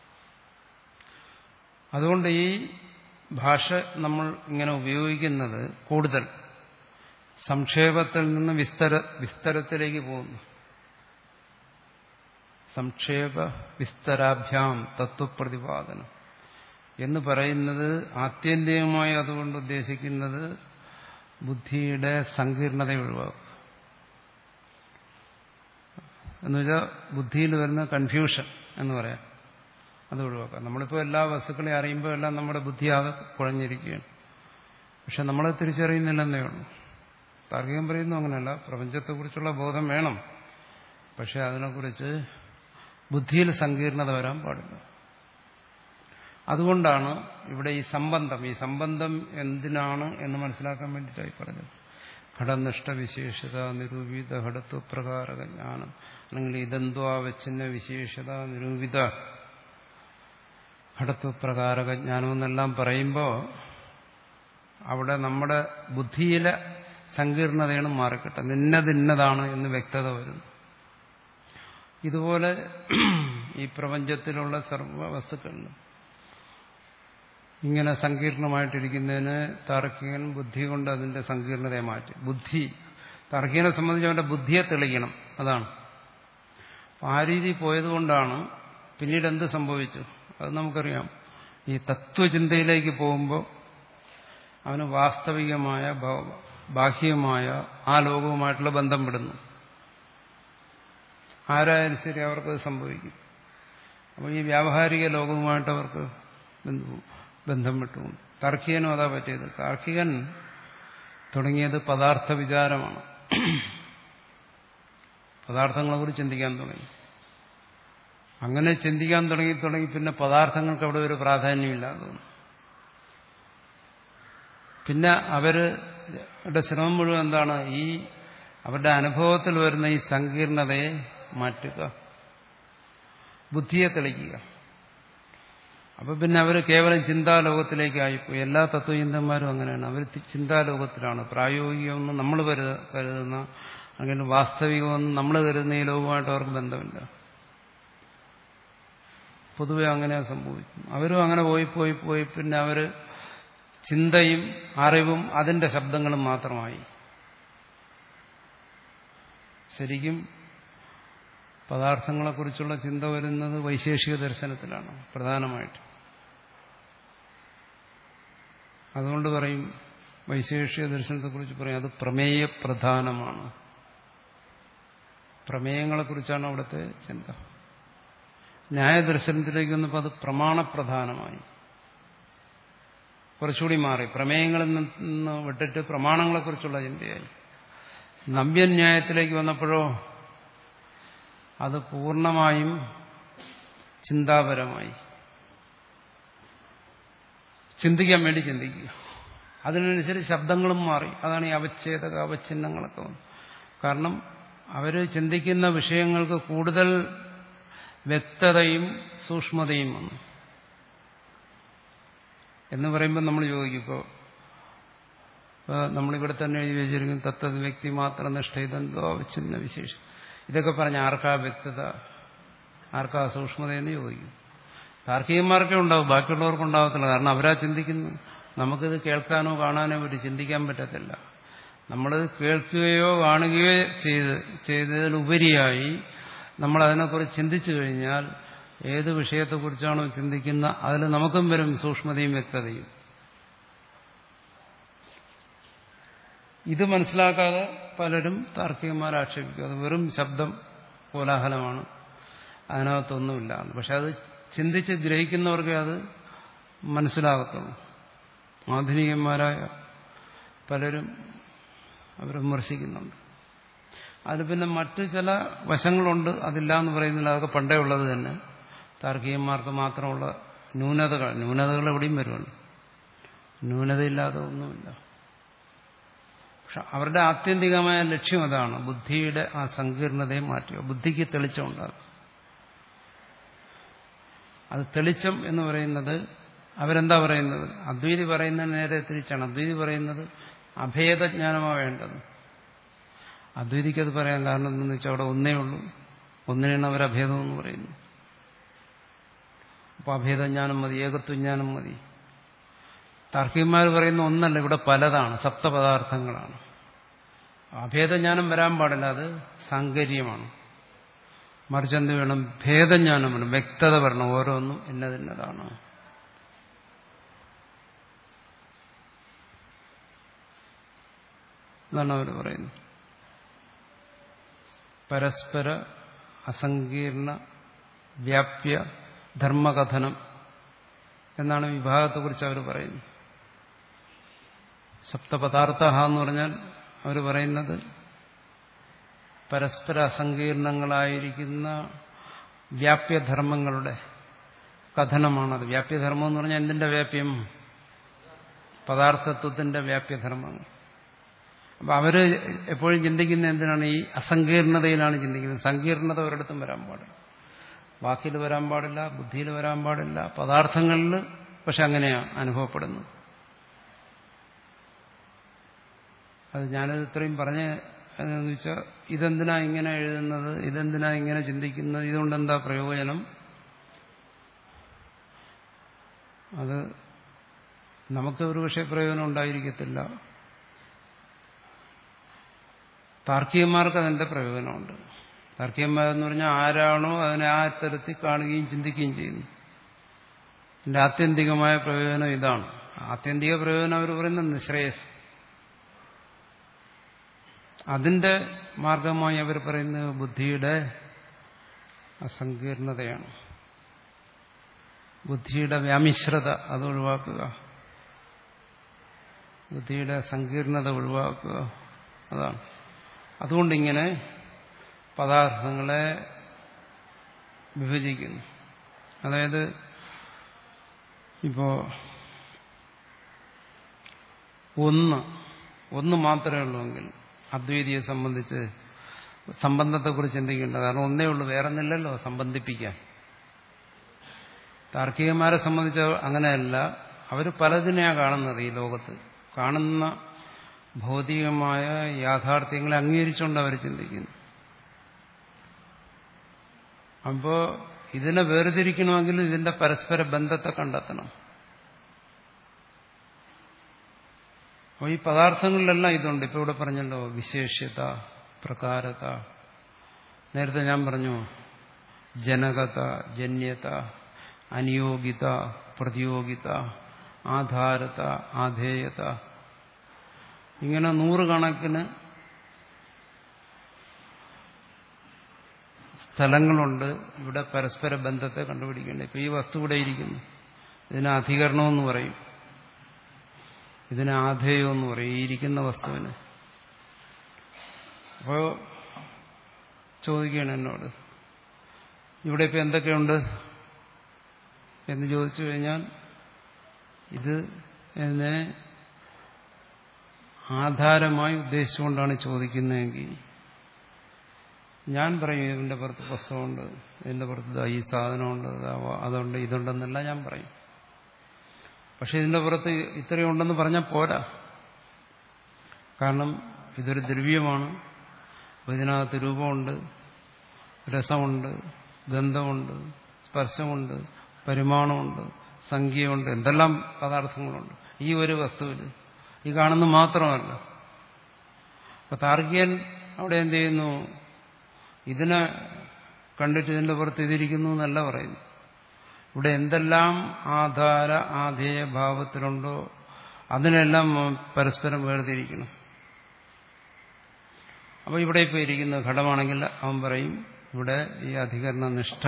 അതുകൊണ്ട് ഈ ഭാഷ നമ്മൾ ഇങ്ങനെ ഉപയോഗിക്കുന്നത് കൂടുതൽ സംക്ഷേപത്തിൽ നിന്ന് വിസ്തര വിസ്തരത്തിലേക്ക് പോകുന്നു. സംക്ഷേപ വിസ്തരാഭ്യാം തത്വപ്രതിപാദനം എന്ന് പറയുന്നത് ആത്യന്തികമായി അതുകൊണ്ട് ഉദ്ദേശിക്കുന്നത് ബുദ്ധിയുടെ സങ്കീർണത ഒഴിവാക്കുക എന്നുവെച്ചാൽ ബുദ്ധിയിൽ വരുന്ന കൺഫ്യൂഷൻ എന്ന് പറയാം, അത് ഒഴിവാക്കാം. നമ്മളിപ്പോൾ എല്ലാ വസ്തുക്കളെയും അറിയുമ്പോൾ എല്ലാം നമ്മുടെ ബുദ്ധി ആകെ കുഴഞ്ഞിരിക്കുകയാണ്. പക്ഷെ നമ്മളെ തിരിച്ചറിയുന്നില്ലെന്നേ ഉള്ളൂ. താർക്കികം പറയുന്നു അങ്ങനെയല്ല, പ്രപഞ്ചത്തെക്കുറിച്ചുള്ള ബോധം വേണം, പക്ഷെ അതിനെക്കുറിച്ച് ബുദ്ധിയിൽ സങ്കീർണത വരാൻ പാടില്ല. അതുകൊണ്ടാണ് ഇവിടെ ഈ സംബന്ധം ഈ സംബന്ധം എന്തിനാണ് എന്ന് മനസ്സിലാക്കാൻ വേണ്ടിയിട്ടായി പറഞ്ഞത്. ഘടനിഷ്ഠ വിശേഷത നിരൂപിത ഘടത്വപ്രകാരക ജ്ഞാനം, അല്ലെങ്കിൽ ഇതെന്ത്വാവച്ഛിന്ന വിശേഷത നിരൂപിത ഘടത്വപ്രകാരക ജ്ഞാനം എന്നെല്ലാം പറയുമ്പോൾ അവിടെ നമ്മുടെ ബുദ്ധിയിലെ സങ്കീർണതയാണ് മാറിക്കിട്ടുക. ഇന്നതിന്നതാണ് എന്ന് വ്യക്തത വരുന്നു. ഇതുപോലെ ഈ പ്രപഞ്ചത്തിലുള്ള സർവ്വ വസ്തുക്കളിലും ഇങ്ങനെ സങ്കീർണമായിട്ടിരിക്കുന്നതിന് താർക്കികൻ ബുദ്ധി കൊണ്ട് അതിന്റെ സങ്കീർണതയെ മാറ്റി. ബുദ്ധി താർക്കികനെ സംബന്ധിച്ച് അവന്റെ ബുദ്ധിയെ തെളിയിക്കണം, അതാണ്. ആ രീതി പോയതുകൊണ്ടാണ് പിന്നീട് എന്ത് സംഭവിച്ചു അത് നമുക്കറിയാം. ഈ തത്വചിന്തയിലേക്ക് പോകുമ്പോൾ അവന് വാസ്തവികമായ ബാഹ്യമായ ആ ലോകവുമായിട്ടുള്ള ബന്ധം വിടുന്നു. ആരായാലും ശരി അവർക്കത് സംഭവിക്കും. അപ്പോൾ ഈ വ്യാവഹാരിക ലോകവുമായിട്ട് അവർക്ക് ബന്ധം വിട്ടു. താർക്കികനും അതാ പറ്റിയത്. താർക്കികൻ തുടങ്ങിയത് പദാർത്ഥ വിചാരമാണ്. പദാർത്ഥങ്ങളെക്കുറിച്ച് ചിന്തിക്കാൻ തുടങ്ങി. അങ്ങനെ ചിന്തിക്കാൻ തുടങ്ങി തുടങ്ങി പിന്നെ പദാർത്ഥങ്ങൾക്ക് അവിടെ ഒരു പ്രാധാന്യമില്ലാതെ തോന്നും. പിന്നെ അവരുടെ ശ്രമം മുഴുവൻ എന്താണ്, ഈ അവരുടെ അനുഭവത്തിൽ വരുന്ന ഈ സങ്കീർണതയെ മാറ്റുക, ബുദ്ധിയെ തെളിക്കുക. അപ്പൊ പിന്നെ അവർ കേവലം ചിന്താലോകത്തിലേക്ക് ആയിപ്പോയി. എല്ലാ തത്വചിന്തന്മാരും അങ്ങനെയാണ്. അവർ ചിന്താലോകത്തിലാണ്. പ്രായോഗികമെന്ന് നമ്മൾ കരുതുന്ന അല്ലെങ്കിൽ വാസ്തവികമെന്ന് നമ്മൾ കരുതുന്ന ഈ ലോകവുമായിട്ട് അവർക്ക് ബന്ധമില്ല. പൊതുവെ അങ്ങനെ സംഭവിക്കും. അവരും അങ്ങനെ പോയി പോയി പോയി പിന്നെ അവർ ചിന്തയും അറിവും അതിന്റെ ശബ്ദങ്ങളും മാത്രമായി. ശരിക്കും പദാർത്ഥങ്ങളെക്കുറിച്ചുള്ള ചിന്ത വരുന്നത് വൈശേഷിക ദർശനത്തിലാണ് പ്രധാനമായിട്ട്. അതുകൊണ്ട് പറയും വൈശേഷിക ദർശനത്തെക്കുറിച്ച് പറയും അത് പ്രമേയ പ്രധാനമാണ്. പ്രമേയങ്ങളെക്കുറിച്ചാണ് അവിടുത്തെ ചിന്ത. ന്യായദർശനത്തിലേക്ക് വന്നപ്പോൾ അത് പ്രമാണപ്രധാനമായി, കുറച്ചുകൂടി മാറി. പ്രമേയങ്ങളിൽ നിന്ന് വിട്ടിട്ട് പ്രമാണങ്ങളെക്കുറിച്ചുള്ള ചിന്തയായി. നവ്യന്യായത്തിലേക്ക് വന്നപ്പോഴോ അത് പൂർണ്ണമായും ചിന്താപരമായി, ചിന്തിക്കാൻ വേണ്ടി ചിന്തിക്കുക. അതിനനുസരിച്ച് ശബ്ദങ്ങളും മാറി. അതാണ് ഈ അവച്ഛേദക അവച്ഛിന്നങ്ങളൊക്കെ വന്നത്. കാരണം അവർ ചിന്തിക്കുന്ന വിഷയങ്ങൾക്ക് കൂടുതൽ വ്യക്തതയും സൂക്ഷ്മതയും വന്നു. എന്ന് പറയുമ്പോൾ നമ്മൾ ചോദിക്കും, ഇപ്പോൾ നമ്മളിവിടെ തന്നെ എഴുതി വെച്ചിരിക്കും തത്വ വ്യക്തി മാത്രം നിഷ്ഠ ഇതെന്തോ അവച്ഛിന്ന വിശേഷം. ഇതൊക്കെ പറഞ്ഞ ആർക്കാ വ്യക്തത? ആർക്കാ സൂക്ഷ്മതയെന്ന് ചോദിക്കും. താർക്കികന്മാർക്കേ ഉണ്ടാവും, ബാക്കിയുള്ളവർക്ക് ഉണ്ടാവത്തില്ല. കാരണം അവരാ ചിന്തിക്കുന്നു. നമുക്കിത് കേൾക്കാനോ കാണാനോ പറ്റി ചിന്തിക്കാൻ പറ്റത്തില്ല. നമ്മൾ കേൾക്കുകയോ കാണുകയോ ചെയ്ത് ചെയ്തതിലുപരിയായി നമ്മൾ അതിനെക്കുറിച്ച് ചിന്തിച്ചു കഴിഞ്ഞാൽ ഏത് വിഷയത്തെക്കുറിച്ചാണോ ചിന്തിക്കുന്ന അതിൽ നമുക്കും വരും സൂക്ഷ്മതയും വ്യക്തതയും. ഇത് മനസ്സിലാക്കാതെ പലരും താർക്കികന്മാരെ ആക്ഷേപിക്കും. അത് വെറും ശബ്ദം കോലാഹലമാണ്, അതിനകത്തൊന്നുമില്ല. പക്ഷെ അത് ചിന്തിച്ച് ഗ്രഹിക്കുന്നവർക്കേ അത് മനസ്സിലാകത്തുള്ളൂ. ആധുനികന്മാരായ പലരും അവർ വിമർശിക്കുന്നുണ്ട്. അതിൽ പിന്നെ മറ്റു ചില വശങ്ങളുണ്ട്, അതില്ല എന്ന് പറയുന്നില്ല. അതൊക്കെ പണ്ടേ ഉള്ളത് തന്നെ. താർക്കികന്മാർക്ക് മാത്രമുള്ള ന്യൂനതകൾ ന്യൂനതകൾ എവിടെയും വരുമല്ലോ. ന്യൂനതയില്ലാതെ ഒന്നുമില്ല. പക്ഷെ അവരുടെ ആത്യന്തികമായ ലക്ഷ്യം അതാണ്, ബുദ്ധിയുടെ ആ സങ്കീർണതയെ മാറ്റുക, ബുദ്ധിക്ക് തെളിച്ചം ഉണ്ടാകും. അത് തെളിച്ചം എന്ന് പറയുന്നത് അവരെന്താ പറയുന്നത്? അദ്വൈതി പറയുന്നത് നേരെ തിരിച്ചാണ്. അദ്വൈതി പറയുന്നത് അഭേദജ്ഞാനമാണ് വേണ്ടത്. അദ്വൈതിക്കത് പറയാൻ കാരണം എന്തെന്ന് വെച്ചാൽ അവിടെ ഒന്നേ ഉള്ളൂ, ഒന്നിനാണ് അവർ അഭേദം എന്ന് പറയുന്നത്. അപ്പോൾ അഭേദജ്ഞാനം മതി, ഏകത്വജ്ഞാനം മതി. താർക്കികന്മാർ പറയുന്ന ഒന്നല്ല, ഇവിടെ പലതാണ്, സപ്തപദാർത്ഥങ്ങളാണ്. അഭേദജ്ഞാനം വരാൻ പാടില്ല, അത് സാങ്കര്യമാണ്. മറിച്ച് എന്ത് വേണം? ഭേദജ്ഞാനം വേണം, വ്യക്തത വരണം. ഓരോന്നും എന്നതിന്നതാണ്. എന്നാണ് അവർ പറയുന്നത്. പരസ്പര അസങ്കീർണ വ്യാപ്യ ധർമ്മകഥനം എന്നാണ് വിഭാഗത്തെക്കുറിച്ച് അവർ പറയുന്നത്. സപ്തപദാർത്ഥ എന്ന് പറഞ്ഞാൽ അവർ പറയുന്നത് പരസ്പര അസങ്കീർണങ്ങളായിരിക്കുന്ന വ്യാപ്യധർമ്മങ്ങളുടെ കഥനമാണത്. വ്യാപ്യധർമ്മം എന്ന് പറഞ്ഞാൽ എന്തിന്റെ വ്യാപ്യം? പദാർത്ഥത്വത്തിന്റെ വ്യാപ്യധർമ്മങ്ങൾ. അപ്പൊ അവര് എപ്പോഴും ചിന്തിക്കുന്ന എന്തിനാണ്? ഈ അസങ്കീർണതയിലാണ് ചിന്തിക്കുന്നത്. സങ്കീർണത ഒരിടത്തും വരാൻ പാടില്ല. വാക്കിൽ വരാൻ പാടില്ല, ബുദ്ധിയിൽ വരാൻ പാടില്ല, പദാർത്ഥങ്ങളിൽ പക്ഷെ അങ്ങനെയാണ് അനുഭവപ്പെടുന്നത്. അത് ഞാനത് ഇത്രയും പറഞ്ഞ എന്ന് വെച്ചാൽ ഇതെന്തിനാ ഇങ്ങനെ എഴുതുന്നത്, ഇതെന്തിനാ ഇങ്ങനെ ചിന്തിക്കുന്നത്, ഇതുകൊണ്ടെന്താ പ്രയോജനം? അത് നമുക്ക് ഒരു പക്ഷേ പ്രയോജനം ഉണ്ടായിരിക്കത്തില്ല. താർക്കികന്മാർക്ക് അതിന്റെ പ്രയോജനമുണ്ട്. താർക്കികന്മാരെന്ന് പറഞ്ഞാൽ ആരാണോ അതിനെ ആ തരത്തിൽ കാണുകയും ചിന്തിക്കുകയും ചെയ്യുന്നു. ഇതിന്റെ ആത്യന്തികമായ പ്രയോജനം ഇതാണ്. ആത്യന്തിക പ്രയോജനം അവർ പറയുന്നത് നിശ്രേയസ്. അതിന്റെ മാർഗമായി അവർ പറയുന്നത് ബുദ്ധിയുടെ അസങ്കീർണതയാണ്, ബുദ്ധിയുടെ വ്യാമിശ്രത അത് ഒഴിവാക്കുക, ബുദ്ധിയുടെ സങ്കീർണത ഒഴിവാക്കുക. അതാണ്. അതുകൊണ്ടിങ്ങനെ പദാർത്ഥങ്ങളെ വിഭജിക്കുന്നു. അതായത് ഇപ്പോ ഒന്ന് ഒന്ന് മാത്രമേ ഉള്ളൂവെങ്കിൽ അദ്വൈതിയെ സംബന്ധിച്ച് സംബന്ധത്തെക്കുറിച്ച് ചിന്തിക്കേണ്ട. കാരണം ഒന്നേ ഉള്ളൂ, വേറൊന്നില്ലല്ലോ സംബന്ധിപ്പിക്കാൻ. താർക്കികന്മാരെ സംബന്ധിച്ച് അങ്ങനെയല്ല. അവർ പലതിനെയാണ് കാണുന്നത്. ഈ ലോകത്ത് കാണുന്ന ഭൗതികമായ യാഥാർത്ഥ്യങ്ങളെ അംഗീകരിച്ചുകൊണ്ട് അവർ ചിന്തിക്കുന്നു. അപ്പോ ഇതിനെ വേർതിരിക്കണമെങ്കിൽ ഇതിന്റെ പരസ്പര ബന്ധത്തെ കണ്ടെത്തണം. അപ്പോൾ ഈ പദാർത്ഥങ്ങളിലെല്ലാം ഇതുണ്ട്. ഇപ്പോൾ ഇവിടെ പറഞ്ഞല്ലോ വിശേഷ്യത, പ്രകാരത. നേരത്തെ ഞാൻ പറഞ്ഞു ജനകത, ജന്യത, അനിയോഗിത, പ്രതിയോഗിത, ആധാരത, ആധേയത. ഇങ്ങനെ നൂറുകണക്കിന് സ്ഥലങ്ങളുണ്ട് ഇവിടെ പരസ്പര ബന്ധത്തെ കണ്ടുപിടിക്കേണ്ടത്. ഇപ്പൊ ഈ വസ്തു ഇവിടെ ഇരിക്കുന്നു, ഇതിന് അധികരണമെന്ന് പറയും, ഇതിന് ആധേയമെന്ന് പറയും, ഈ ഇരിക്കുന്ന വസ്തുവിന്. അപ്പോ ചോദിക്കുകയാണ് എന്നോട്, ഇവിടെ ഇപ്പൊ എന്തൊക്കെയുണ്ട് എന്ന് ചോദിച്ചു കഴിഞ്ഞാൽ ഇത് എന്നെ ആധാരമായി ഉദ്ദേശിച്ചുകൊണ്ടാണ് ചോദിക്കുന്നതെങ്കിൽ ഞാൻ പറയും ഇതിന്റെ പുറത്ത് പുസ്തകമുണ്ട്, ഇതിന്റെ പുറത്ത് ഈ സാധനമുണ്ട്, അതുണ്ട്, ഇതുണ്ടെന്നെല്ലാം ഞാൻ പറയും. പക്ഷെ ഇതിന്റെ പുറത്ത് ഇത്രയും ഉണ്ടെന്ന് പറഞ്ഞാൽ പോരാ. കാരണം ഇതൊരു ദ്രവ്യമാണ്, ഇതിനകത്ത് രൂപമുണ്ട്, രസമുണ്ട്, ഗന്ധമുണ്ട്, സ്പർശമുണ്ട്, പരിമാണമുണ്ട്, സംഖ്യയുണ്ട്, എന്തെല്ലാം പദാർത്ഥങ്ങളുണ്ട് ഈ ഒരു വസ്തുവിൽ. ഈ കാണുന്ന മാത്രമല്ല. അപ്പൊ താർക്കികൻ അവിടെ എന്ത് ചെയ്യുന്നു? ഇതിനെ കണ്ടിട്ട് ഇതിന്റെ പുറത്ത് ഇതിരിക്കുന്നു എന്നല്ല പറയുന്നു. ഇവിടെ എന്തെല്ലാം ആധാര ആധേയ ഭാവത്തിലുണ്ടോ അതിനെല്ലാം പരസ്പരം വേർതിരിക്കണം. അപ്പൊ ഇവിടെ ഇപ്പോൾ ഇരിക്കുന്ന ഘടമാണെങ്കിൽ അവൻ പറയും ഇവിടെ ഈ അധികരണ നിഷ്ഠ,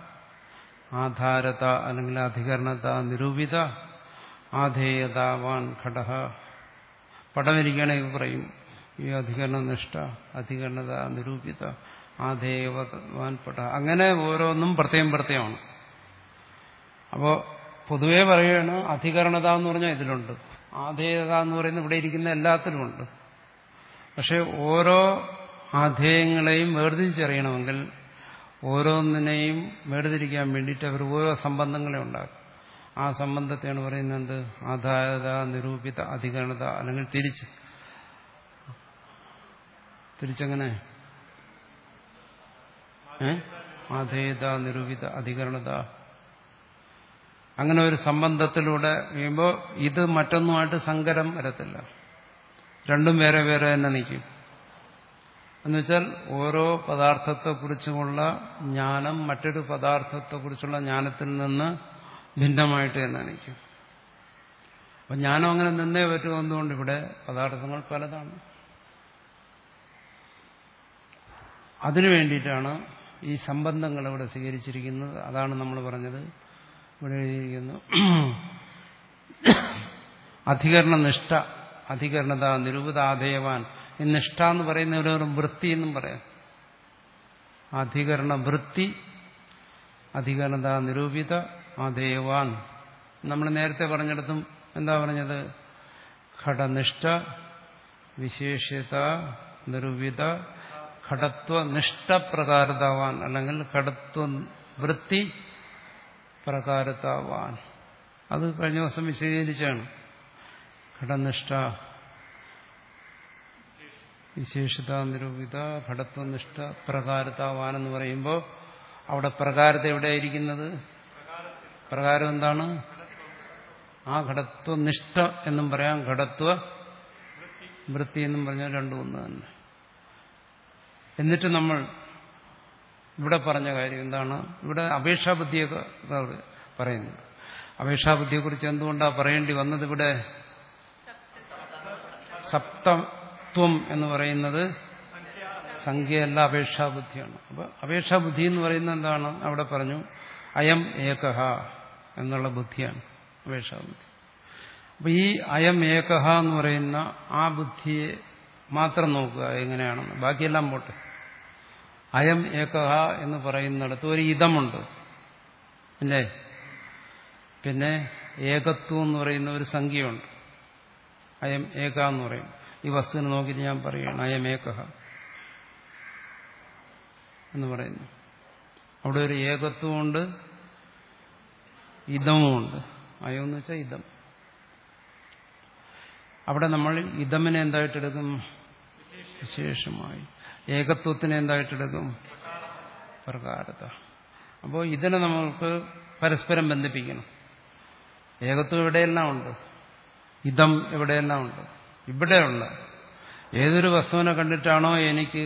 ആധാരത അല്ലെങ്കിൽ അധികരണത നിരൂപിത, ആധേയതാവാൻ ഘട. പടമിരിക്കുകയാണെങ്കിൽ പറയും ഈ അധികരണ നിഷ്ഠ, അധികരണത നിരൂപിത, ആധേയവാൻ പട. അങ്ങനെ ഓരോന്നും പ്രത്യേകം പ്രത്യേകമാണ്. അപ്പോൾ പൊതുവേ പറയുകയാണ് അധികരണത എന്ന് പറഞ്ഞാൽ ഇതിലുണ്ട്, ആധേയത എന്ന് പറയുന്നത് ഇവിടെ ഇരിക്കുന്ന എല്ലാത്തിലുമുണ്ട്. പക്ഷെ ഓരോ ആധേയങ്ങളെയും വേർതിരിച്ചറിയണമെങ്കിൽ ഓരോന്നിനെയും വേർതിരിക്കാൻ വേണ്ടിയിട്ട് അവർ ഓരോ സംബന്ധങ്ങളെ ഉണ്ടാക്കും. ആ സംബന്ധത്തെയാണ് പറയുന്നത് ആധാരത നിരൂപിത അധികരണത. അല്ലെങ്കിൽ തിരിച്ച് തിരിച്ചെങ്ങനെ ഏ ആധേയത നിരൂപിത അധികരണത. അങ്ങനെ ഒരു സംബന്ധത്തിലൂടെ ചെയ്യുമ്പോൾ ഇത് മറ്റൊന്നുമായിട്ട് സങ്കരം വരത്തില്ല. രണ്ടും വേറെ വേറെ തന്നെ നിൽക്കും. എന്നുവെച്ചാൽ ഓരോ പദാർത്ഥത്തെക്കുറിച്ചുമുള്ള ജ്ഞാനം മറ്റൊരു പദാർത്ഥത്തെക്കുറിച്ചുള്ള ജ്ഞാനത്തിൽ നിന്ന് ഭിന്നമായിട്ട് തന്നെ നിൽക്കും. അപ്പം ജ്ഞാനം അങ്ങനെ നിന്നേ പറ്റും. എന്തുകൊണ്ട്? ഇവിടെ പദാർത്ഥങ്ങൾ പലതാണ്. അതിനു വേണ്ടിയിട്ടാണ് ഈ സംബന്ധങ്ങൾ ഇവിടെ സ്വീകരിച്ചിരിക്കുന്നത്. അതാണ് നമ്മൾ പറഞ്ഞത് ഇവിടെ എഴുതിയിരിക്കുന്നു അധികരണ നിഷ്ഠ, അധികരണത നിരൂപിത, ആധേയവാൻ. ഈ നിഷ്ഠ എന്ന് പറയുന്ന ഒരു വൃത്തി എന്നും പറയാം. അധികരണ വൃത്തി, അധികരണത നിരൂപിത, ആധേയവാൻ. നമ്മൾ നേരത്തെ പറഞ്ഞിടത്തും എന്താ പറഞ്ഞത്? ഘടനിഷ്ഠ, വിശേഷ്യത നിരൂപിത, ഘടത്വ നിഷ്ഠപ്രകാരതാവാൻ അല്ലെങ്കിൽ ഘടത്വ വൃത്തി പ്രകാരതാവാൻ. അത് കഴിഞ്ഞ ദിവസം വിശദീകരിച്ചാണ്. ഘടനിഷ്ഠ, വിശേഷത നിരൂപിത, ഘടത്വനിഷ്ഠ പ്രകാരതാവാൻ എന്ന് പറയുമ്പോൾ അവിടെ പ്രകാരത എവിടെയായിരിക്കുന്നത്? പ്രകാരം എന്താണ്? ആ ഘടത്വനിഷ്ഠ എന്നും പറയാം, ഘടത്വ വൃത്തി എന്നും പറഞ്ഞാൽ രണ്ടും ഒന്ന് തന്നെ. എന്നിട്ട് നമ്മൾ ഇവിടെ പറഞ്ഞ കാര്യം എന്താണ്? ഇവിടെ അപേക്ഷാബുദ്ധിയൊക്കെ പറയുന്നുണ്ട്. അപേക്ഷാബുദ്ധിയെക്കുറിച്ച് എന്തുകൊണ്ടാണ് പറയേണ്ടി വന്നത്? ഇവിടെ സപ്തത്വം എന്ന് പറയുന്നത് സംഖ്യയല്ല, അപേക്ഷാബുദ്ധിയാണ്. അപ്പൊ അപേക്ഷാബുദ്ധി എന്ന് പറയുന്നത് എന്താണ്? അവിടെ പറഞ്ഞു അയം ഏകഹ എന്നുള്ള ബുദ്ധിയാണ് അപേക്ഷാബുദ്ധി. അപ്പൊ ഈ അയം ഏകഹ എന്ന് പറയുന്ന ആ ബുദ്ധിയെ മാത്രം നോക്കുക എങ്ങനെയാണെന്ന്. ബാക്കിയെല്ലാം പോട്ടെ. അയം ഏകഹ എന്ന് പറയുന്നിടത്ത് ഒരു ഇതമുണ്ട്, അല്ലേ? പിന്നെ ഏകത്വം എന്ന് പറയുന്ന ഒരു സംഖ്യയുണ്ട്. അയം ഏക എന്ന് പറയും. ഈ വസ്തുവിനെ നോക്കിയിട്ട് ഞാൻ പറയുകയാണ് അയം ഏകഹ എന്ന് പറയുന്നു. അവിടെ ഒരു ഏകത്വമുണ്ട്, ഇതമുമുണ്ട്. അയം എന്ന് വെച്ചാൽ ഇതം. അവിടെ നമ്മൾ ഇതമിനെ എന്തായിട്ടെടുക്കും? വിശേഷമായി. ഏകത്വത്തിനെ എന്തായിട്ടെടുക്കും? പ്രകാരത. അപ്പോൾ ഇതിനെ നമ്മൾക്ക് പരസ്പരം ബന്ധിപ്പിക്കണം. ഏകത്വം എവിടെയെല്ലാം ഉണ്ട്, ഇതം എവിടെയെല്ലാം ഉണ്ട്. ഇവിടെയുള്ള ഏതൊരു വസ്തുവിനെ കണ്ടിട്ടാണോ എനിക്ക്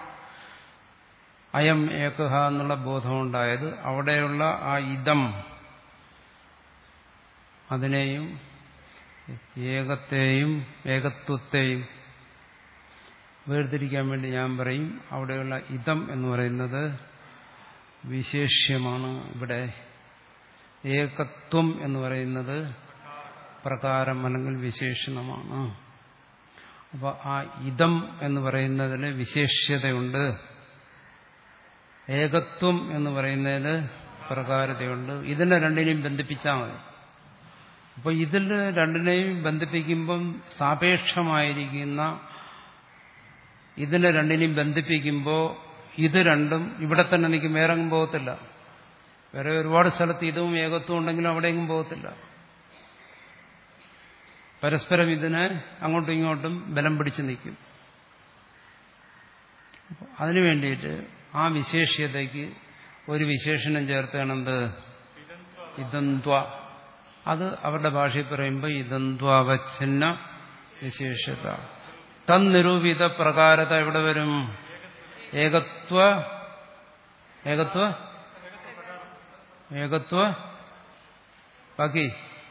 അയം ഏകഹ എന്നുള്ള ബോധമുണ്ടായത്, അവിടെയുള്ള ആ ഇതം അതിനെയും ഏകത്തെയും ഏകത്വത്തെയും വേർതിരിക്കാൻ വേണ്ടി ഞാൻ പറയും അവിടെയുള്ള ഇതം എന്ന് പറയുന്നത് വിശേഷ്യമാണ്. ഇവിടെ ഏകത്വം എന്ന് പറയുന്നത് പ്രകാരം അല്ലെങ്കിൽ വിശേഷണമാണ്. അപ്പോൾ ആ ഇതം എന്ന് പറയുന്നതിന് വിശേഷ്യതയുണ്ട്, ഏകത്വം എന്ന് പറയുന്നതിന് പ്രകാരതയുണ്ട്. ഇതിനെ രണ്ടിനെയും ബന്ധിപ്പിച്ചാൽ മതി. അപ്പോൾ ഇതിൽ രണ്ടിനെയും ബന്ധിപ്പിക്കുമ്പം സാപേക്ഷമായിരിക്കുന്ന ഇതിനെ രണ്ടിനെയും ബന്ധിപ്പിക്കുമ്പോൾ ഇത് രണ്ടും ഇവിടെ തന്നെ നിൽക്കും, വേറെ എങ്ങും പോകത്തില്ല. വേറെ ഒരുപാട് സ്ഥലത്ത് ഇതും ഏകത്വം ഉണ്ടെങ്കിലും അവിടെയെങ്ങും പോകത്തില്ല. പരസ്പരം ഇതിനെ അങ്ങോട്ടും ഇങ്ങോട്ടും ബലം പിടിച്ച് നിൽക്കും. അതിനു വേണ്ടിയിട്ട് ആ വിശേഷ്യതയ്ക്ക് ഒരു വിശേഷണം ചേർത്താണെന്ത് ഇദന്ത്വ. അത് അവരുടെ ഭാഷയിൽ പറയുമ്പോൾ ഇദന്ത്വാവച്ഛിന്ന വിശേഷത. തന്നിരൂപിത പ്രകാരത എവിടെ വരും? ഏകത്വ ഏകത്വ ഏകത്വ ബാക്കി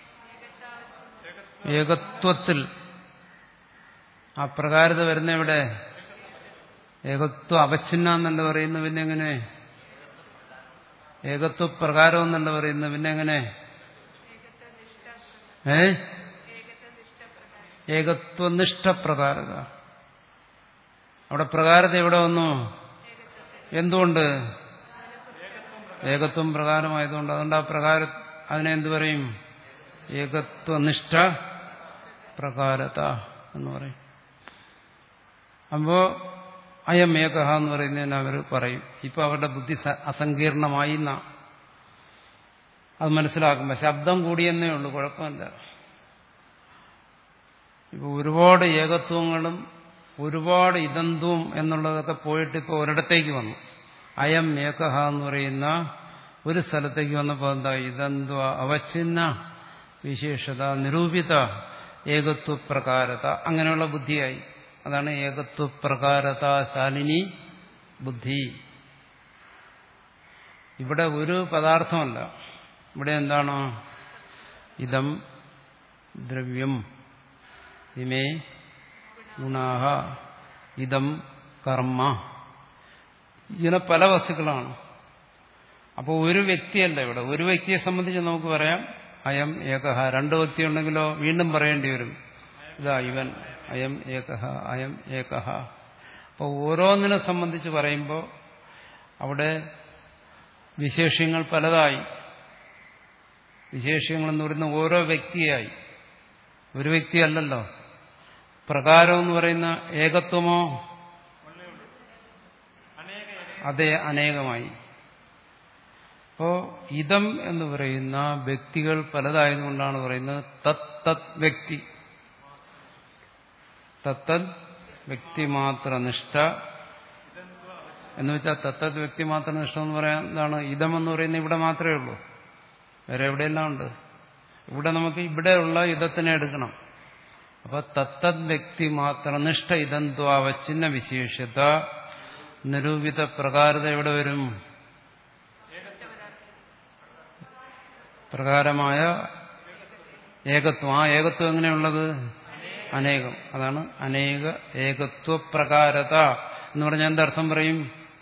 ഏകത്വത്തിൽ ആ പ്രകാരത വരുന്ന എവിടെ? ഏകത്വ അവച്ഛിന്ന എന്നല്ല പറയുന്നു, പിന്നെ എങ്ങനെ? ഏകത്വ പ്രകാരം എന്നല്ല പറയുന്നു, പിന്നെ എങ്ങനെ? ഏ ഏകത്വനിഷ്ഠപ്രകാരത. അവിടെ പ്രകാരത എവിടെ വന്നു? എന്തുകൊണ്ട്? ഏകത്വം പ്രകാരമായതുകൊണ്ട്. അതുകൊണ്ട് ആ പ്രകാര അതിനെ എന്ത് പറയും? ഏകത്വനിഷ്ഠ പ്രകാരത എന്ന് പറയും. അപ്പോ അയം ഏകഹ എന്ന് പറയുന്നതിന് അവർ പറയും. ഇപ്പൊ അവരുടെ ബുദ്ധി അസങ്കീർണമായി എന്നാ അത് മനസ്സിലാക്കുമ്പോ ശബ്ദം കൂടിയെന്നേ ഉള്ളൂ, കുഴപ്പമില്ല. ഇപ്പൊ ഒരുപാട് ഏകത്വങ്ങളും ഒരുപാട് ഇദന്തും എന്നുള്ളതൊക്കെ പോയിട്ട് ഇപ്പൊ ഒരിടത്തേക്ക് വന്നു. അയം ഏകഹ എന്ന് പറയുന്ന ഒരു സ്ഥലത്തേക്ക് വന്നപ്പോൾ എന്താ? ഇദന്ത്വ അവച്ഛിന്ന വിശേഷത നിരൂപിത ഏകത്വപ്രകാരത, അങ്ങനെയുള്ള ബുദ്ധിയായി. അതാണ് ഏകത്വപ്രകാരത ശാലിനി ബുദ്ധി. ഇവിടെ ഒരു പദാർത്ഥമല്ല, ഇവിടെ എന്താണ്? ഇദം ദ്രവ്യം, ഇമേ ഗുണാഹ, ഇദം കർമ്മ, ഇങ്ങനെ പല വസ്തുക്കളാണ്. അപ്പോൾ ഒരു വ്യക്തിയല്ല ഇവിടെ. ഒരു വ്യക്തിയെ സംബന്ധിച്ച് നമുക്ക് പറയാം അയം ഏകഹ. രണ്ട് വ്യക്തി ഉണ്ടെങ്കിലോ വീണ്ടും പറയേണ്ടി വരും ഇതാ ഇവൻ അയം ഏകഹ അയം ഏകഹ. അപ്പോൾ ഓരോന്നിനെ സംബന്ധിച്ച് പറയുമ്പോൾ അവിടെ വിശേഷ്യങ്ങൾ പലതായി. വിശേഷ്യങ്ങളെന്ന് പറയുന്ന ഓരോ വ്യക്തിയായി, ഒരു വ്യക്തിയല്ലല്ലോ. പ്രകാരം എന്ന് പറയുന്ന ഏകത്വമോ? അതെ, അനേകമായി. അപ്പോ ഇതം എന്ന് പറയുന്ന വ്യക്തികൾ പലതായതുകൊണ്ടാണ് പറയുന്നത് തത് തത് വ്യക്തി. തത്തത് വ്യക്തിമാത്ര നിഷ്ഠ എന്ന് വെച്ചാൽ തത്തത് വ്യക്തിമാത്ര നിഷ്ഠ എന്ന് പറയാൻ എന്താണ്? ഇതം എന്ന് പറയുന്നത് ഇവിടെ മാത്രമേ ഉള്ളൂ, വേറെ എവിടെയെല്ലാം ഉണ്ട്. ഇവിടെ നമുക്ക് ഇവിടെയുള്ള ഇതത്തിനെ എടുക്കണം. അപ്പൊ തത്തത് വ്യക്തിമാത്ര നിഷ്ഠ ഇതന്ത്വാവച്ഛിന്ന വിശേഷത നിരൂപിത പ്രകാരത എവിടെ വരും? പ്രകാരമായ ഏകത്വം. ആ ഏകത്വം എങ്ങനെയുള്ളത്? അനേകം. അതാണ് അനേക ഏകത്വ പ്രകാരത എന്ന് പറഞ്ഞാൽ എന്തർത്ഥം പറയും?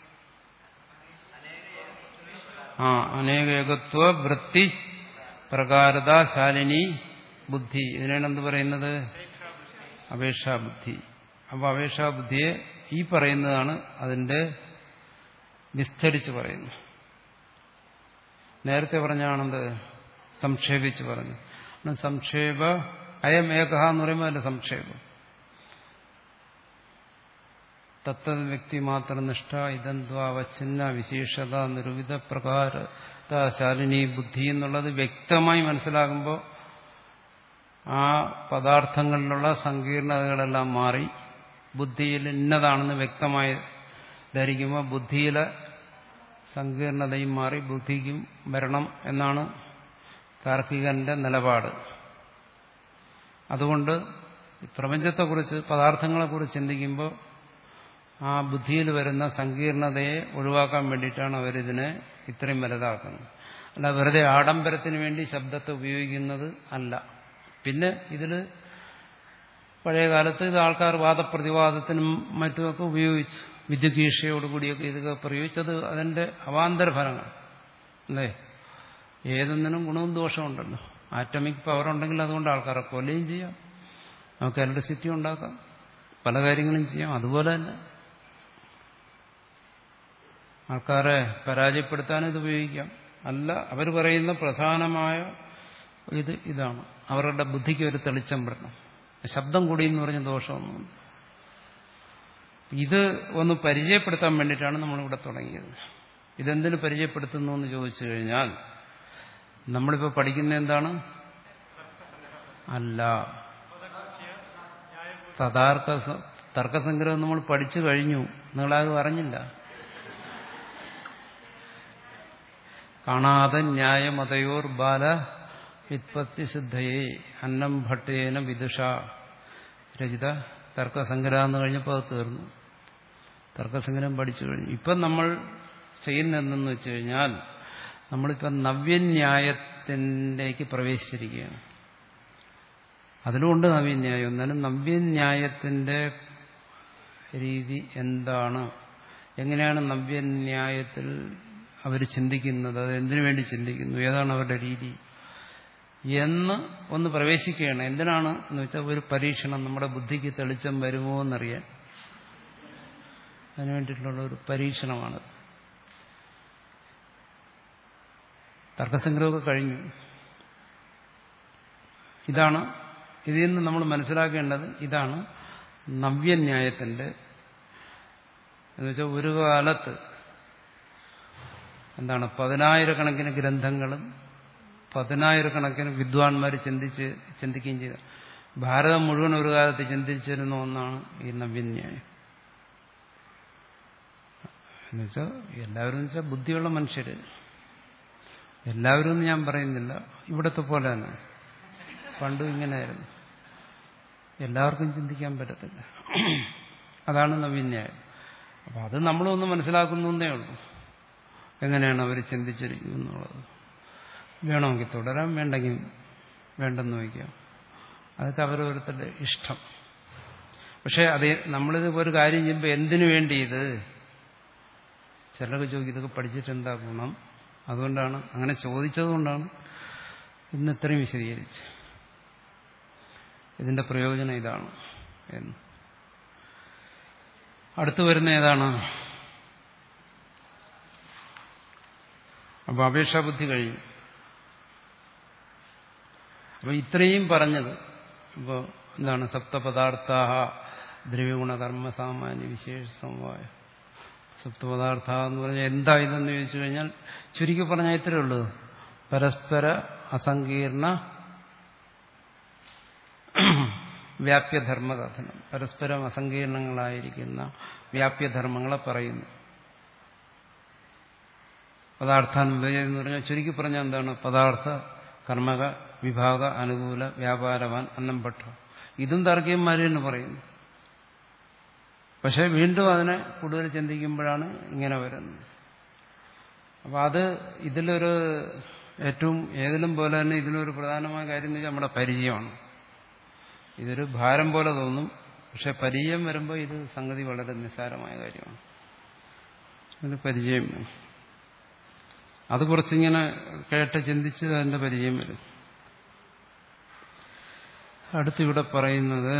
ആ അനേക ഏകത്വ വൃത്തി പ്രകാരത ശാലിനി ബുദ്ധി. ഇതിനാണ് എന്ത് പറയുന്നത്? അപേക്ഷാബുദ്ധി. അപ്പോൾ അപേക്ഷാബുദ്ധിയെ ഈ പറയുന്നതാണ് അതിന്റെ വിസ്തരിച്ച് പറയുന്നു. നേരത്തെ പറഞ്ഞാണെന്ത്? സംക്ഷേപിച്ച് പറഞ്ഞു. സംക്ഷേപ അയം ഏകഹ എന്ന് പറയുമ്പോൾ അതിന്റെ സംക്ഷേപം. തത്തത് വ്യക്തി മാത്ര നിഷ്ഠ ഇതന്ത്വാവച്ഛിന്ന വിശേഷത നിരൂപിത പ്രകാരത ശാലിനി ബുദ്ധി എന്നുള്ളത് വ്യക്തമായി മനസ്സിലാകുമ്പോൾ ആ പദാർത്ഥങ്ങളിലുള്ള സങ്കീർണതകളെല്ലാം മാറി ബുദ്ധിയിൽ ഇന്നതാണെന്ന് വ്യക്തമായി ധരിക്കുമ്പോൾ ബുദ്ധിയിലെ സങ്കീർണതയും മാറി ബുദ്ധിക്കും വരണം എന്നാണ് താർക്കികന്റെ നിലപാട്. അതുകൊണ്ട് പ്രപഞ്ചത്തെക്കുറിച്ച് പദാർത്ഥങ്ങളെക്കുറിച്ച് ചിന്തിക്കുമ്പോൾ ആ ബുദ്ധിയിൽ വരുന്ന സങ്കീർണതയെ ഒഴിവാക്കാൻ വേണ്ടിയിട്ടാണ് അവരിതിനെ ഇത്രയും വലുതാക്കുന്നത്. അല്ല വെറുതെ ആഡംബരത്തിന് വേണ്ടി ശബ്ദത്തെ ഉപയോഗിക്കുന്നത് അല്ല. പിന്നെ ഇതിൽ പഴയ കാലത്ത് ഇത് ആൾക്കാർ വാദപ്രതിവാദത്തിനും മറ്റുമൊക്കെ ഉപയോഗിച്ചു. വിദ്യുഗീഷയോടുകൂടിയൊക്കെ ഇതൊക്കെ പ്രയോഗിച്ചത് അതിന്റെ അവാന്തര ഫലങ്ങൾ അല്ലേ. ഏതൊന്നിനും ഗുണവും ദോഷമുണ്ടല്ലോ. ആറ്റമിക് പവർ ഉണ്ടെങ്കിൽ അതുകൊണ്ട് ആൾക്കാരെ കൊല്ലുകയും ചെയ്യാം, നമുക്ക് ഇലക്ട്രിസിറ്റി ഉണ്ടാക്കാം, പല കാര്യങ്ങളും ചെയ്യാം. അതുപോലെ തന്നെ ആൾക്കാരെ പരാജയപ്പെടുത്താനും ഇത് ഉപയോഗിക്കാം. അല്ല, അവർ പറയുന്ന പ്രധാനമായ ഇത് ഇതാണ്. അവരുടെ ബുദ്ധിക്ക് ഒരു തെളിച്ചം വരണം. ശബ്ദം കൂടി എന്ന് പറഞ്ഞ ദോഷമൊന്നുമില്ല. ഇത് ഒന്ന് പരിചയപ്പെടുത്താൻ വേണ്ടിയിട്ടാണ് നമ്മളിവിടെ തുടങ്ങിയത്. ഇതെന്തിനു പരിചയപ്പെടുത്തുന്നു എന്ന് ചോദിച്ചു കഴിഞ്ഞാൽ നമ്മളിപ്പോൾ പഠിക്കുന്ന എന്താണ്? അല്ല, തഥാർത്ഥ തർക്കസംഗ്രഹം നമ്മൾ പഠിച്ചു കഴിഞ്ഞു, നിങ്ങളത് അറിഞ്ഞില്ല. കാണാതെ ന്യായമതയോർ ബാല വിത്പത്തി സിദ്ധയെ അന്നം ഭട്ടേന വിദുഷ രചിത തർക്കസംഗ്രഹം എന്ന് കഴിഞ്ഞപ്പോൾ അത് തീർന്നു. തർക്കസംഗ്രഹം പഠിച്ചു കഴിഞ്ഞു. ഇപ്പം നമ്മൾ ചെയ്യുന്നതെന്ന് വെച്ച് കഴിഞ്ഞാൽ നമ്മളിപ്പം നവ്യന്യായത്തിലേക്ക് പ്രവേശിച്ചിരിക്കുകയാണ്. അതിലുമുണ്ട് നവ്യന്യായം. എന്നാലും നവ്യന്യായത്തിന്റെ രീതി എന്താണ്, എങ്ങനെയാണ് നവ്യന്യായത്തിൽ അവർ ചിന്തിക്കുന്നത്, അത് എന്തിനു വേണ്ടി ചിന്തിക്കുന്നു, ഏതാണ് അവരുടെ രീതി എന്ന് ഒന്ന് പ്രവേശിക്കുകയാണ്. എന്തിനാണ് എന്ന് വെച്ചാൽ ഒരു പരീക്ഷണം, നമ്മുടെ ബുദ്ധിക്ക് തെളിച്ചം വരുമോ എന്നറിയാൻ. അതിനു വേണ്ടിയിട്ടുള്ള ഒരു പരീക്ഷണമാണ്. തർക്കസംഗ്രഹമൊക്കെ കഴിഞ്ഞു. ഇതാണ് ഇതിൽ നിന്ന് നമ്മൾ മനസ്സിലാക്കേണ്ടത്. ഇതാണ് നവ്യന്യായത്തിന്റെ എന്നുവെച്ചാൽ ഒരു കാലത്ത് എന്താണ് പതിനായിരക്കണക്കിന് ഗ്രന്ഥങ്ങളും പതിനായിരക്കണക്കിന് വിദ്വാൻമാർ ചിന്തിച്ച് ചിന്തിക്കുകയും ചെയ്ത ഭാരതം മുഴുവൻ ഒരു കാലത്ത് ചിന്തിച്ചിരുന്ന ഒന്നാണ് ഈ നവ്യന്യായം. എന്നുവെച്ചാൽ എല്ലാവരും എന്ന് വെച്ചാൽ ബുദ്ധിയുള്ള മനുഷ്യര്, എല്ലാവരും എന്ന് ഞാൻ പറയുന്നില്ല, ഇവിടത്തെ പോലെ തന്നെ പണ്ടും ഇങ്ങനെയായിരുന്നു. എല്ലാവർക്കും ചിന്തിക്കാൻ പറ്റത്തില്ല. അതാണ് നവ്യന്യായം. അപ്പം അത് നമ്മളൊന്ന് മനസ്സിലാക്കുന്നേ ഉള്ളൂ, എങ്ങനെയാണ് അവർ ചിന്തിച്ചിരിക്കുന്നുള്ളത്. വേണമെങ്കിൽ തുടരാം, വേണ്ടെങ്കിൽ വേണ്ടെന്ന് വയ്ക്കാം. അതൊക്കെ അവരോരുത്തരുടെ ഇഷ്ടം. പക്ഷെ അത് നമ്മളിത് ഒരു കാര്യം ചെയ്യുമ്പോൾ എന്തിനു വേണ്ടി ഇത്, ചിലർക്ക് ചോദിക്കും ഇതൊക്കെ പഠിച്ചിട്ട് എന്താ ഗുണം. അതുകൊണ്ടാണ് അങ്ങനെ ചോദിച്ചതുകൊണ്ടാണ് ഇന്ന് ഇത്രയും വിശദീകരിച്ച് ഇതിന്റെ പ്രയോജനം ഇതാണ് എന്ന്. അടുത്തു വരുന്ന ഏതാണ്? അപ്പൊ അപേക്ഷാബുദ്ധി കഴിഞ്ഞു. അപ്പൊ ഇത്രയും പറഞ്ഞത് ഇപ്പോ എന്താണ്? സപ്തപദാർത്ഥ ദ്രവ്യഗുണകർമ്മ സാമാന്യ വിശേഷ സമവായ. സപ്തപദാർത്ഥ എന്ന് പറഞ്ഞാൽ എന്താ ഇതെന്ന് ചോദിച്ചു കഴിഞ്ഞാൽ ചുരുക്കി പറഞ്ഞാൽ ഇത്രയേ ഉള്ളൂ. പരസ്പര അസങ്കീർണ വ്യാപ്യധർമ്മകഥനം. പരസ്പരം അസങ്കീർണങ്ങളായിരിക്കുന്ന വ്യാപ്യധർമ്മങ്ങളെ പറയുന്നു. പദാർത്ഥാനുഭവം എന്ന് പറഞ്ഞാൽ ചുരുക്കി പറഞ്ഞാൽ എന്താണ്? പദാർത്ഥ കർമ്മക വിഭാഗ അനുകൂല വ്യാപാരവാൻ അന്നം ഭട്ട. ഇതും താർക്കികന്മാർ തന്നെ പറയുന്നു. പക്ഷെ വീണ്ടും അതിനെ കൂടുതൽ ചിന്തിക്കുമ്പോഴാണ് ഇങ്ങനെ വരുന്നത്. അപ്പം അത് ഇതിലൊരു ഏറ്റവും ഏതിലും പോലെ തന്നെ ഇതിലൊരു പ്രധാനമായ കാര്യം എന്ന് വെച്ചാൽ നമ്മുടെ പരിചയമാണ്. ഇതൊരു ഭാരം പോലെ തോന്നും, പക്ഷെ പരിചയം വരുമ്പോൾ ഇത് സംഗതി വളരെ നിസ്സാരമായ കാര്യമാണ്. അതിന് പരിചയം വേണം. അത് കുറച്ചിങ്ങനെ കേട്ട് ചിന്തിച്ച് അതിന്റെ പരിചയം വരും. അടുത്തിവിടെ പറയുന്നത്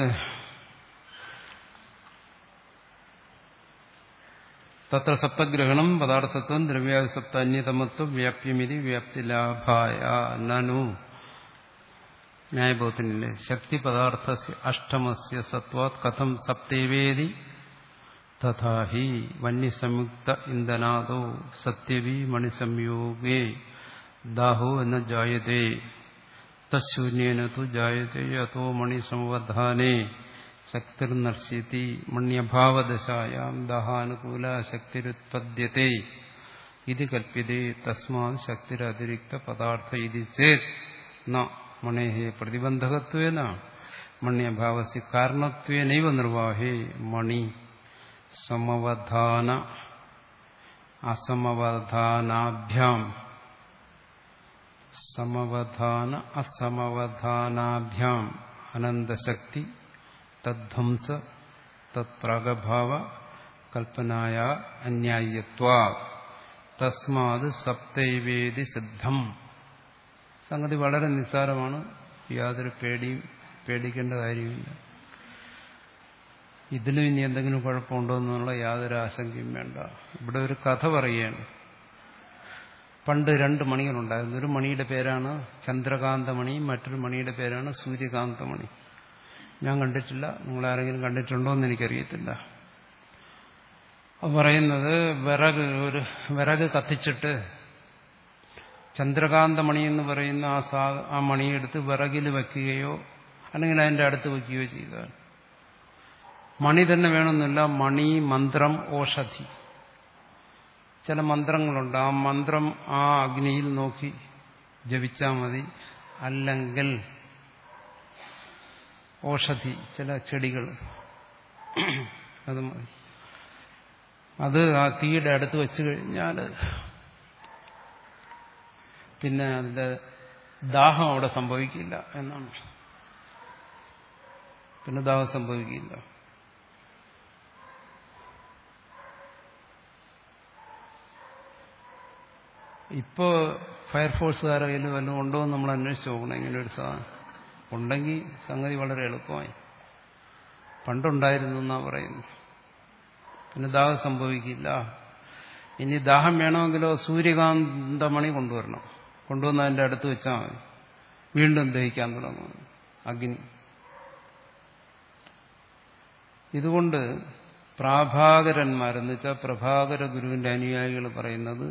തത്ര സപ്തഗ്രഹണം പദാർത്ഥത്വം ദ്രവ്യാദി സപ്ത അന്യതമത്വം വ്യാപ്യമിതി വ്യാപ്തിലാഭായ നനു ന്യായബോധത്തിന്റെ ശക്തി പദാർത്ഥ അഷ്ടമസ്യ സത്വാത് കഥം സപ്തേവേദി തഥാഹി വന്യസംയുക്ത ഇന്ധനാദോ സത്യവി മണിസംയോഗേ ദാഹോ എന്ന ജായതേ തശൂന്യേന തു ജായതേ യതോ മണിസംവധാനേ ശക്തിർനർശ്യതി മണ്യഭാവദശായാം ദാഹാനുകൂല ശക്തിരുത്പദ്യത്തെ ഇത് കൽപ്യതേ തസ്മാത് ശക്തിരതിരിക്ത പദാർത്ഥ ഇതി ചേത് ന മണേഹേ പ്രതിബന്ധകത്വേന മണ്യഭാവസ്യ കാരണത്വേനൈവ നിർവാഹേ മണി സമവധാന അസമവധാനാഭ്യാം സമവധാന അസമവധാനാഭ്യാം അനന്തശക്തി തദ്ധ്വംസ തത്പ്രാഗഭാവ കൽപ്പനായ അന്യായത്വാ തസ്മാത് സപ്തൈവേദി സിദ്ധം. സംഗതി വളരെ നിസ്സാരമാണ്. യാതൊരു പേടിയും പേടിക്കേണ്ട കാര്യമില്ല. ഇതിലും ഇനി എന്തെങ്കിലും കുഴപ്പമുണ്ടോ എന്നുള്ള യാതൊരു ആശങ്കയും വേണ്ട. ഇവിടെ ഒരു കഥ പറയുകയാണ്. പണ്ട് രണ്ട് മണികളുണ്ടായിരുന്നു. ഒരു മണിയുടെ പേരാണ് ചന്ദ്രകാന്തമണി, മറ്റൊരു മണിയുടെ പേരാണ് സൂര്യകാന്തമണി. ഞാൻ കണ്ടിട്ടില്ല, നിങ്ങളാരെങ്കിലും കണ്ടിട്ടുണ്ടോ എന്ന് എനിക്കറിയത്തില്ല. അത് പറയുന്നത് വിറക് ഒരു വിറക് കത്തിച്ചിട്ട് ചന്ദ്രകാന്തമണി എന്ന് പറയുന്ന ആ സാ ആ മണിയെടുത്ത് വിറകിൽ വയ്ക്കുകയോ അല്ലെങ്കിൽ അതിൻ്റെ അടുത്ത് വയ്ക്കുകയോ ചെയ്താൽ മണി തന്നെ വേണമെന്നില്ല, മണി, മന്ത്രം, ഓഷധി, ചില മന്ത്രങ്ങളുണ്ട്. ആ മന്ത്രം ആ അഗ്നിയിൽ നോക്കി ജപിച്ചാൽ മതി. അല്ലെങ്കിൽ ഔഷധി, ചില ചെടികൾ, അത് മതി. അത് ആ തീയുടെ അടുത്ത് വെച്ച് കഴിഞ്ഞാൽ പിന്നെ അതിന്റെ ദാഹം അവിടെ സംഭവിക്കില്ല എന്നാണ്. പിന്നെ ദാഹം സംഭവിക്കില്ല. ഇപ്പോ ഫയർഫോഴ്സുകാരുടെ കയ്യിൽ വല്ലതും ഉണ്ടോ എന്ന് നമ്മൾ അന്വേഷിച്ച് നോക്കണം. ഇങ്ങനെ ഒരു സാധനം ഉണ്ടെങ്കിൽ സംഗതി വളരെ എളുപ്പമായി. പണ്ടുണ്ടായിരുന്നു എന്നാ പറയുന്നു. പിന്നെ ദാഹം സംഭവിക്കില്ല. ഇനി ദാഹം വേണമെങ്കിലോ സൂര്യകാന്തമണി കൊണ്ടുവരണം. കൊണ്ടുവന്ന് അതിൻ്റെ അടുത്ത് വെച്ചാൽ മതി. വീണ്ടും ദഹിക്കാൻ തുടങ്ങും അഗ്നി. ഇതുകൊണ്ട് പ്രാഭാകരന്മാരെന്ന് വെച്ചാൽ പ്രഭാകര ഗുരുവിന്റെ അനുയായികൾ പറയുന്നത്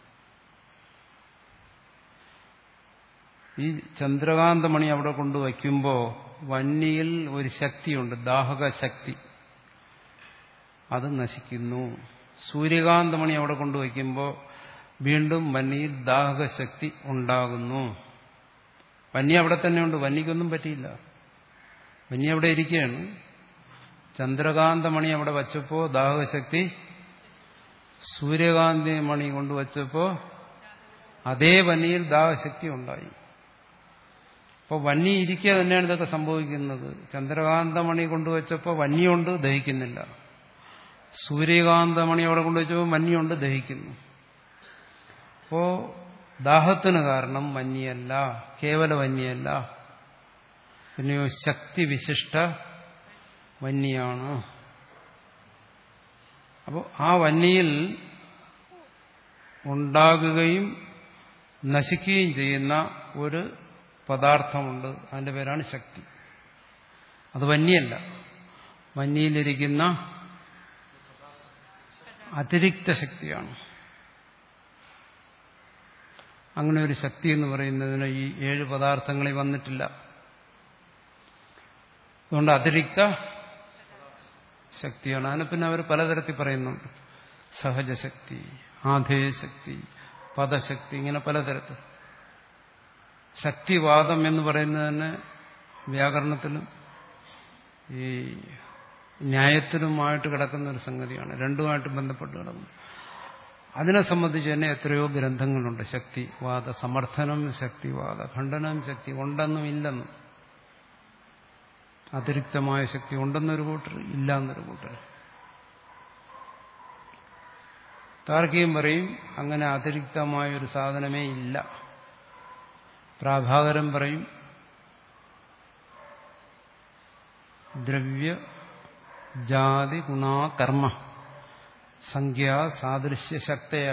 ഈ ചന്ദ്രകാന്തമണി അവിടെ കൊണ്ടുവയ്ക്കുമ്പോൾ വന്നിയിൽ ഒരു ശക്തിയുണ്ട്, ദാഹക ശക്തി, അത് നശിക്കുന്നു. സൂര്യകാന്തമണി അവിടെ കൊണ്ടുവയ്ക്കുമ്പോൾ വീണ്ടും വന്നിയിൽ ദാഹകശക്തി ഉണ്ടാകുന്നു. വന്നി അവിടെ തന്നെയുണ്ട്, വന്നിക്കൊന്നും പറ്റിയില്ല. വന്നി അവിടെ ഇരിക്കുകയാണ്. ചന്ദ്രകാന്തമണി അവിടെ വച്ചപ്പോൾ ദാഹകശക്തി, സൂര്യകാന്തി മണി കൊണ്ടുവച്ചപ്പോൾ അതേ വന്നിയിൽ ദാഹശക്തി ഉണ്ടായി. അപ്പോൾ വന്നി ഇരിക്കുക തന്നെയാണ് ഇതൊക്കെ സംഭവിക്കുന്നത്. ചന്ദ്രകാന്തമണി കൊണ്ടുവച്ചപ്പോൾ വന്നിയുണ്ട്, ദഹിക്കുന്നില്ല. സൂര്യകാന്തമണി അവിടെ കൊണ്ടുവച്ചപ്പോൾ വന്നിയുണ്ട്, ദഹിക്കുന്നു. അപ്പോ ദാഹത്തിന് കാരണം വന്യല്ല, കേവല വന്യല്ല, പിന്നെയോ ശക്തിവിശിഷ്ട വന്യാണ്. അപ്പോൾ ആ വന്യയിൽ ഉണ്ടാകുകയും നശിക്കുകയും ചെയ്യുന്ന ഒരു പദാർത്ഥമുണ്ട്. അതിന്റെ പേരാണ് ശക്തി. അത് വന്യല്ല, വന്യയിലിരിക്കുന്ന അതിരിക്ത ശക്തിയാണ്. അങ്ങനെ ഒരു ശക്തി എന്ന് പറയുന്നതിന് ഈ ഏഴ് പദാർത്ഥങ്ങളിൽ വന്നിട്ടില്ല. അതുകൊണ്ട് അതിരിക്ത ശക്തിയാണ്. അതിനെ പിന്നെ അവർ പലതരത്തിൽ പറയുന്നുണ്ട്. സഹജശക്തി, ആധേയശക്തി, പദശക്തി, ഇങ്ങനെ പലതരത്തിൽ. ശക്തിവാദം എന്ന് പറയുന്നത് തന്നെ വ്യാകരണത്തിലും ഈ ന്യായത്തിലുമായിട്ട് കിടക്കുന്ന ഒരു സംഗതിയാണ്. രണ്ടുമായിട്ട് ബന്ധപ്പെട്ട് കിടക്കുന്നു. അതിനെ സംബന്ധിച്ച് തന്നെ എത്രയോ ഗ്രന്ഥങ്ങളുണ്ട്. ശക്തിവാദ സമർത്ഥനം, ശക്തിവാദ ഖണ്ഡനം, ശക്തി ഉണ്ടെന്നും ഇല്ലെന്നും. അതിരിക്തമായ ശക്തി ഉണ്ടെന്നൊരു കൂട്ടർ, ഇല്ല എന്നൊരു കൂട്ടർ. താർക്കികം പറയും അങ്ങനെ അതിരിക്തമായൊരു സാധനമേ ഇല്ല. പ്രാഭാകരൻ പറയും ദ്രവ്യ ജാതി ഗുണാ കർമ്മ സംഖ്യാ സാദൃശ്യ ശക്തയ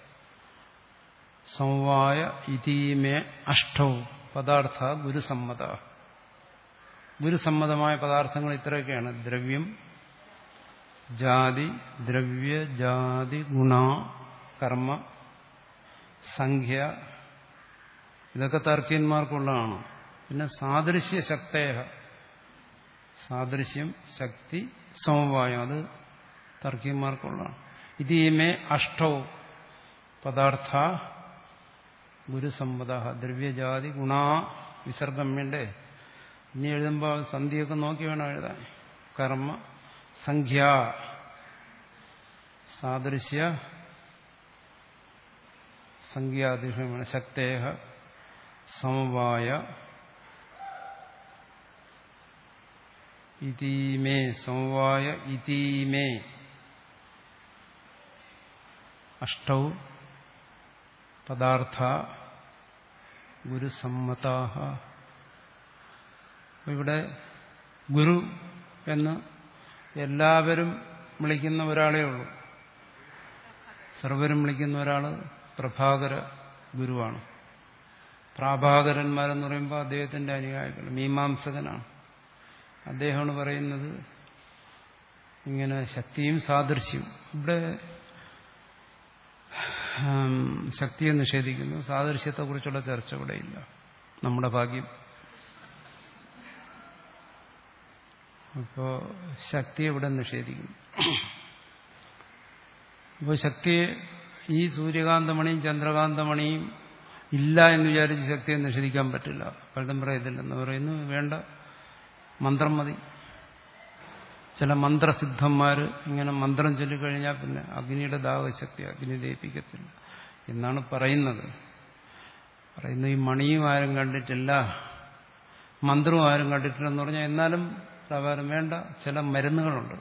സംവായ ഇതീമേ അഷ്ടൗ പദാർത്ഥ ഗുരുസമ്മത. ഗുരുസമ്മതമായ പദാർത്ഥങ്ങൾ ഇത്രയൊക്കെയാണ്: ദ്രവ്യം, ജാതി, ദ്രവ്യ ജാതി ഗുണ കർമ്മ സംഖ്യ. ഇതൊക്കെ തർക്കീന്മാർക്കുള്ളതാണ്. പിന്നെ സാദൃശ്യ ശക്തയ, സാദൃശ്യം, ശക്തി, സമവായം, അത് തർക്കീന്മാർക്കുള്ളതാണ്. ഇതീമേ അഷ്ടൗ പദാർത്ഥ ഗുരുസമ്മത. ദ്രവ്യജാതി ഗുണ വിസർഗം വേണ്ടേ? ഇനി എഴുതുമ്പോൾ സന്ധിയൊക്കെ നോക്കി വേണം എഴുതാൻ. കർമ്മ സംഖ്യ സാദൃശ്യ സംഖ്യാധിഷമാണ്. ശക്തേഹ സമവായ ഇതീമേ സമവായ ഇതീമേ അഷ്ടൗ പദാർത്ഥ ഗുരുസമ്മതാഹ. ഇവിടെ ഗുരു എന്ന് എല്ലാവരും വിളിക്കുന്ന ഒരാളേ ഉള്ളൂ. സർവരും വിളിക്കുന്ന ഒരാൾ പ്രഭാകര ഗുരുവാണ്. പ്രാഭാകരന്മാരെന്ന് പറയുമ്പോൾ അദ്ദേഹത്തിന്റെ അനുയായികൾ, മീമാംസകനാണ്. അദ്ദേഹമാണ് പറയുന്നത് ഇങ്ങനെ ശക്തിയും സാദൃശ്യവും. ഇവിടെ ശക്തിയെ നിഷേധിക്കുന്നു, സാദൃശ്യത്തെക്കുറിച്ചുള്ള ചർച്ച ഇവിടെ ഇല്ല. നമ്മുടെ ഭാഗ്യം. അപ്പോൾ ശക്തിയെ ഇവിടെ നിഷേധിക്കുന്നു. അപ്പോൾ ശക്തിയെ ഈ സൂര്യകാന്തമണിയും ചന്ദ്രകാന്തമണിയും ഇല്ല എന്ന് വിചാരിച്ച് ശക്തിയെ നിഷേധിക്കാൻ പറ്റില്ല. പലരും പറയത്തില്ലെന്ന് പറയുന്നു, വേണ്ട, മന്ത്രം മതി. ചില മന്ത്രസിദ്ധന്മാർ ഇങ്ങനെ മന്ത്രം ചൊല്ലിക്കഴിഞ്ഞാൽ പിന്നെ അഗ്നിയുടെ ദാഹശക്തി അഗ്നി ദയിപ്പിക്കത്തില്ല എന്നാണ് പറയുന്നത്. പറയുന്നു ഈ മണിയും ആരും കണ്ടിട്ടില്ല, മന്ത്രവും ആരും കണ്ടിട്ടില്ലെന്ന് പറഞ്ഞാൽ എന്നാലും പ്രകാരം വേണ്ട, ചില മരുന്നുകളുണ്ട്.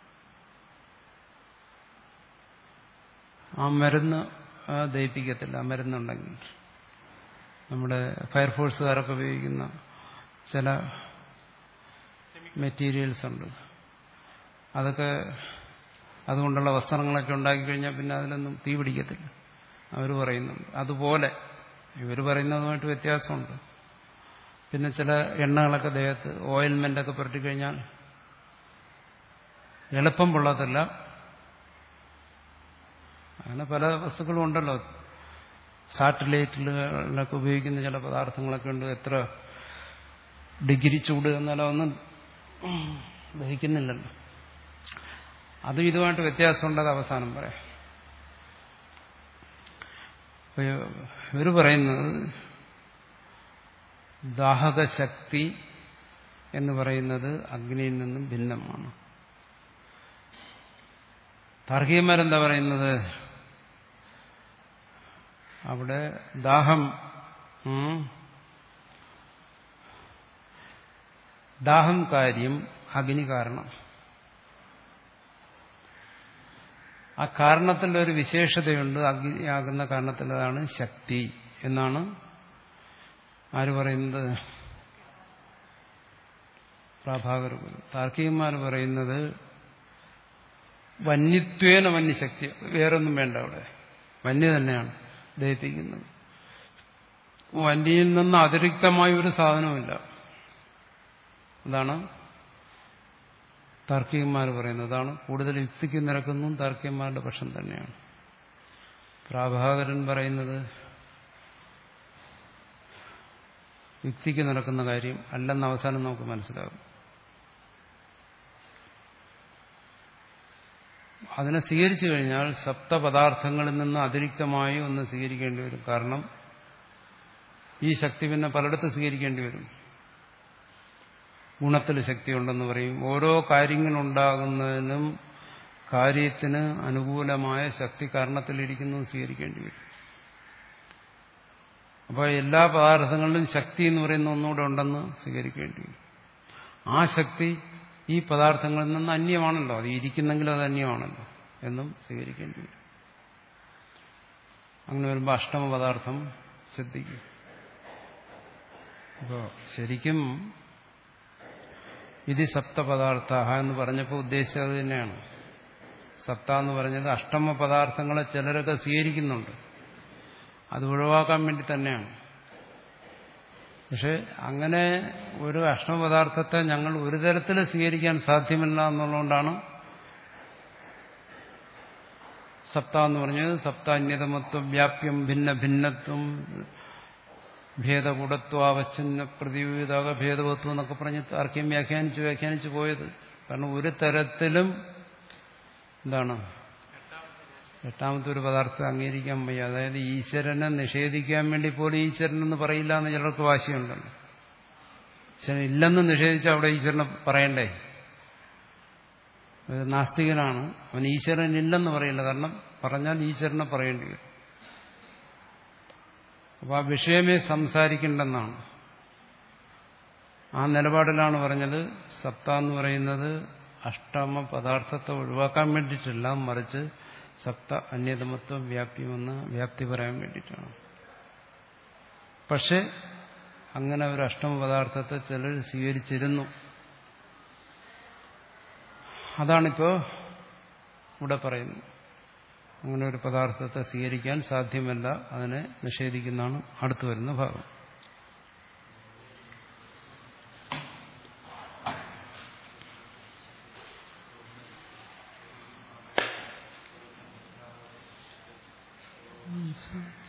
ആ മരുന്ന് ദയിപ്പിക്കത്തില്ല. ആ മരുന്നുണ്ടെങ്കിൽ നമ്മുടെ ഫയർഫോഴ്സുകാരൊക്കെ ഉപയോഗിക്കുന്ന ചില മെറ്റീരിയൽസ് ഉണ്ട്. അതൊക്കെ അതുകൊണ്ടുള്ള വസ്ത്രങ്ങളൊക്കെ ഉണ്ടാക്കിക്കഴിഞ്ഞാൽ പിന്നെ അതിലൊന്നും തീ പിടിക്കത്തില്ല അവർ പറയുന്നുണ്ട്. അതുപോലെ ഇവർ പറയുന്നതുമായിട്ട് വ്യത്യാസമുണ്ട്. പിന്നെ ചില എണ്ണകളൊക്കെ ദേഹത്ത് ഓയിൽമെന്റൊക്കെ പുരട്ടിക്കഴിഞ്ഞാൽ എളുപ്പം പൊള്ളത്തില്ല. അങ്ങനെ പല വസ്തുക്കളും ഉണ്ടല്ലോ. സാറ്റലൈറ്റിലൊക്കെ ഉപയോഗിക്കുന്ന ചില പദാർത്ഥങ്ങളൊക്കെ ഉണ്ട്. എത്ര ഡിഗ്രി ചൂട് എന്നാലും ഒന്നും ദഹിക്കുന്നില്ലല്ലോ. അതും ഇതുമായിട്ട് വ്യത്യാസമുണ്ടത് അവസാനം പറയാം. ഇവർ പറയുന്നത് ദാഹകശക്തി എന്ന് പറയുന്നത് അഗ്നിയിൽ നിന്നും ഭിന്നമാണ്. താർക്കികന്മാരെന്താ പറയുന്നത്? അവിടെ ദാഹം ദാഹം കാര്യം, അഗ്നി കാരണം. ആ കാരണത്തിന്റെ ഒരു വിശേഷതയുണ്ട്. അഗ്നിയാകുന്ന കാരണത്തിൻ്റെതാണ് ശക്തി എന്നാണ് ആര് പറയുന്നത്? പ്രഭാകർ. താർക്കികന്മാർ പറയുന്നത് വന്യത്വേന വന്യശക്തി, വേറൊന്നും വേണ്ട. അവിടെ വന്യ തന്നെയാണ് ദഹിപ്പിക്കുന്നത്. വന്യയിൽ നിന്ന് അതിരിക്തമായ ഒരു സാധനവുമില്ല. അതാണ് താർക്കികന്മാർ പറയുന്നത്. അതാണ് കൂടുതൽ യുക്തിക്ക് നിരക്കുന്നതും താർക്കികന്മാരുടെ പക്ഷം തന്നെയാണ്. പ്രഭാകരൻ പറയുന്നത് യുക്തിക്ക് നടക്കുന്ന കാര്യം അല്ലെന്ന് അവസാനം നമുക്ക് മനസ്സിലാകും. അതിനെ സ്വീകരിച്ചു കഴിഞ്ഞാൽ സപ്തപദാർത്ഥങ്ങളിൽ നിന്ന് അതിരിക്തമായി ഒന്ന് സ്വീകരിക്കേണ്ടി വരും. കാരണം ഈ ശക്തി പിന്നെ പലയിടത്ത് സ്വീകരിക്കേണ്ടി വരും. ഗുണത്തിൽ ശക്തിയുണ്ടെന്ന് പറയും. ഓരോ കാര്യങ്ങളുണ്ടാകുന്നതിനും കാര്യത്തിന് അനുകൂലമായ ശക്തി കാരണത്തിലിരിക്കുന്നു സ്വീകരിക്കേണ്ടി വരും. അപ്പോൾ എല്ലാ പദാർത്ഥങ്ങളിലും ശക്തി എന്ന് പറയുന്ന ഒന്നുകൂടെ ഉണ്ടെന്ന് സ്വീകരിക്കേണ്ടി വരും. ആ ശക്തി ഈ പദാർത്ഥങ്ങളിൽ നിന്ന് അന്യമാണല്ലോ, അത് ഇരിക്കുന്നെങ്കിൽ അത് അന്യമാണല്ലോ എന്നും സ്വീകരിക്കേണ്ടി വരും. അങ്ങനെ വരുമ്പോൾ അഷ്ടമ പദാർത്ഥം സിദ്ധിക്കും. അപ്പോൾ ശരിക്കും ഇത് സപ്തപദാർത്ഥ എന്ന് പറഞ്ഞപ്പോൾ ഉദ്ദേശിച്ചത് തന്നെയാണ്. സപ്ത എന്ന് പറഞ്ഞത് അഷ്ടമ പദാർത്ഥങ്ങളെ ചിലരൊക്കെ സ്വീകരിക്കുന്നുണ്ട്, അത് ഒഴിവാക്കാൻ വേണ്ടി തന്നെയാണ്. പക്ഷെ അങ്ങനെ ഒരു അഷ്ടമപദാർത്ഥത്തെ ഞങ്ങൾ ഒരു തരത്തിൽ സ്വീകരിക്കാൻ സാധ്യമല്ല എന്നുള്ളതുകൊണ്ടാണ് സപ്ത എന്ന് പറഞ്ഞത്. സപ്താന്യതമത്വം വ്യാപ്യം ഭിന്ന ഭിന്നത്വം ഭേദകൂടത്വാവച്ഛിന്ന പ്രതിവിധാക ഭേദവത്വം എന്നൊക്കെ പറഞ്ഞ് ആർക്കും വ്യാഖ്യാനിച്ച് വ്യാഖ്യാനിച്ച് പോയത്. കാരണം ഒരു തരത്തിലും എന്താണ് എട്ടാമത്തെ ഒരു പദാർത്ഥം അംഗീകരിക്കാൻ വയ്യ. അതായത് ഈശ്വരനെ നിഷേധിക്കാൻ വേണ്ടി പോലും ഈശ്വരനെന്ന് പറയില്ല എന്ന് ചിലർക്ക് വാശിയുണ്ടല്ലോ. ഈശ്വരൻ ഇല്ലെന്ന് നിഷേധിച്ചാൽ അവിടെ ഈശ്വരനെ പറയണ്ടേ? നാസ്തികനാണ്, അവൻ ഈശ്വരൻ ഇല്ലെന്ന് പറയില്ല. കാരണം പറഞ്ഞാൽ ഈശ്വരനെ പറയേണ്ടി വരും. അപ്പോൾ ആ വിഷയമേ സംസാരിക്കേണ്ടെന്നാണ്. ആ നിലപാടിലാണ് പറഞ്ഞത് സപ്ത എന്ന് പറയുന്നത് അഷ്ടമ പദാർത്ഥത്തെ ഒഴിവാക്കാൻ വേണ്ടിയിട്ടല്ല, മറിച്ച് സപ്ത അന്യതമത്വം വ്യാപ്യമെന്ന് വ്യാപ്തി പറയാൻ വേണ്ടിയിട്ടാണ്. പക്ഷെ അങ്ങനെ ഒരു അഷ്ടമ പദാർത്ഥത്തെ ചിലർ സ്വീകരിച്ചിരുന്നു. അതാണിപ്പോ ഇവിടെ പറയുന്നത്. അങ്ങനെ ഒരു പദാർത്ഥത്തെ സ്വീകരിക്കാൻ സാധ്യമല്ല, അതിനെ നിഷേധിക്കുന്നതാണ് അടുത്തു വരുന്ന ഭാഗം. So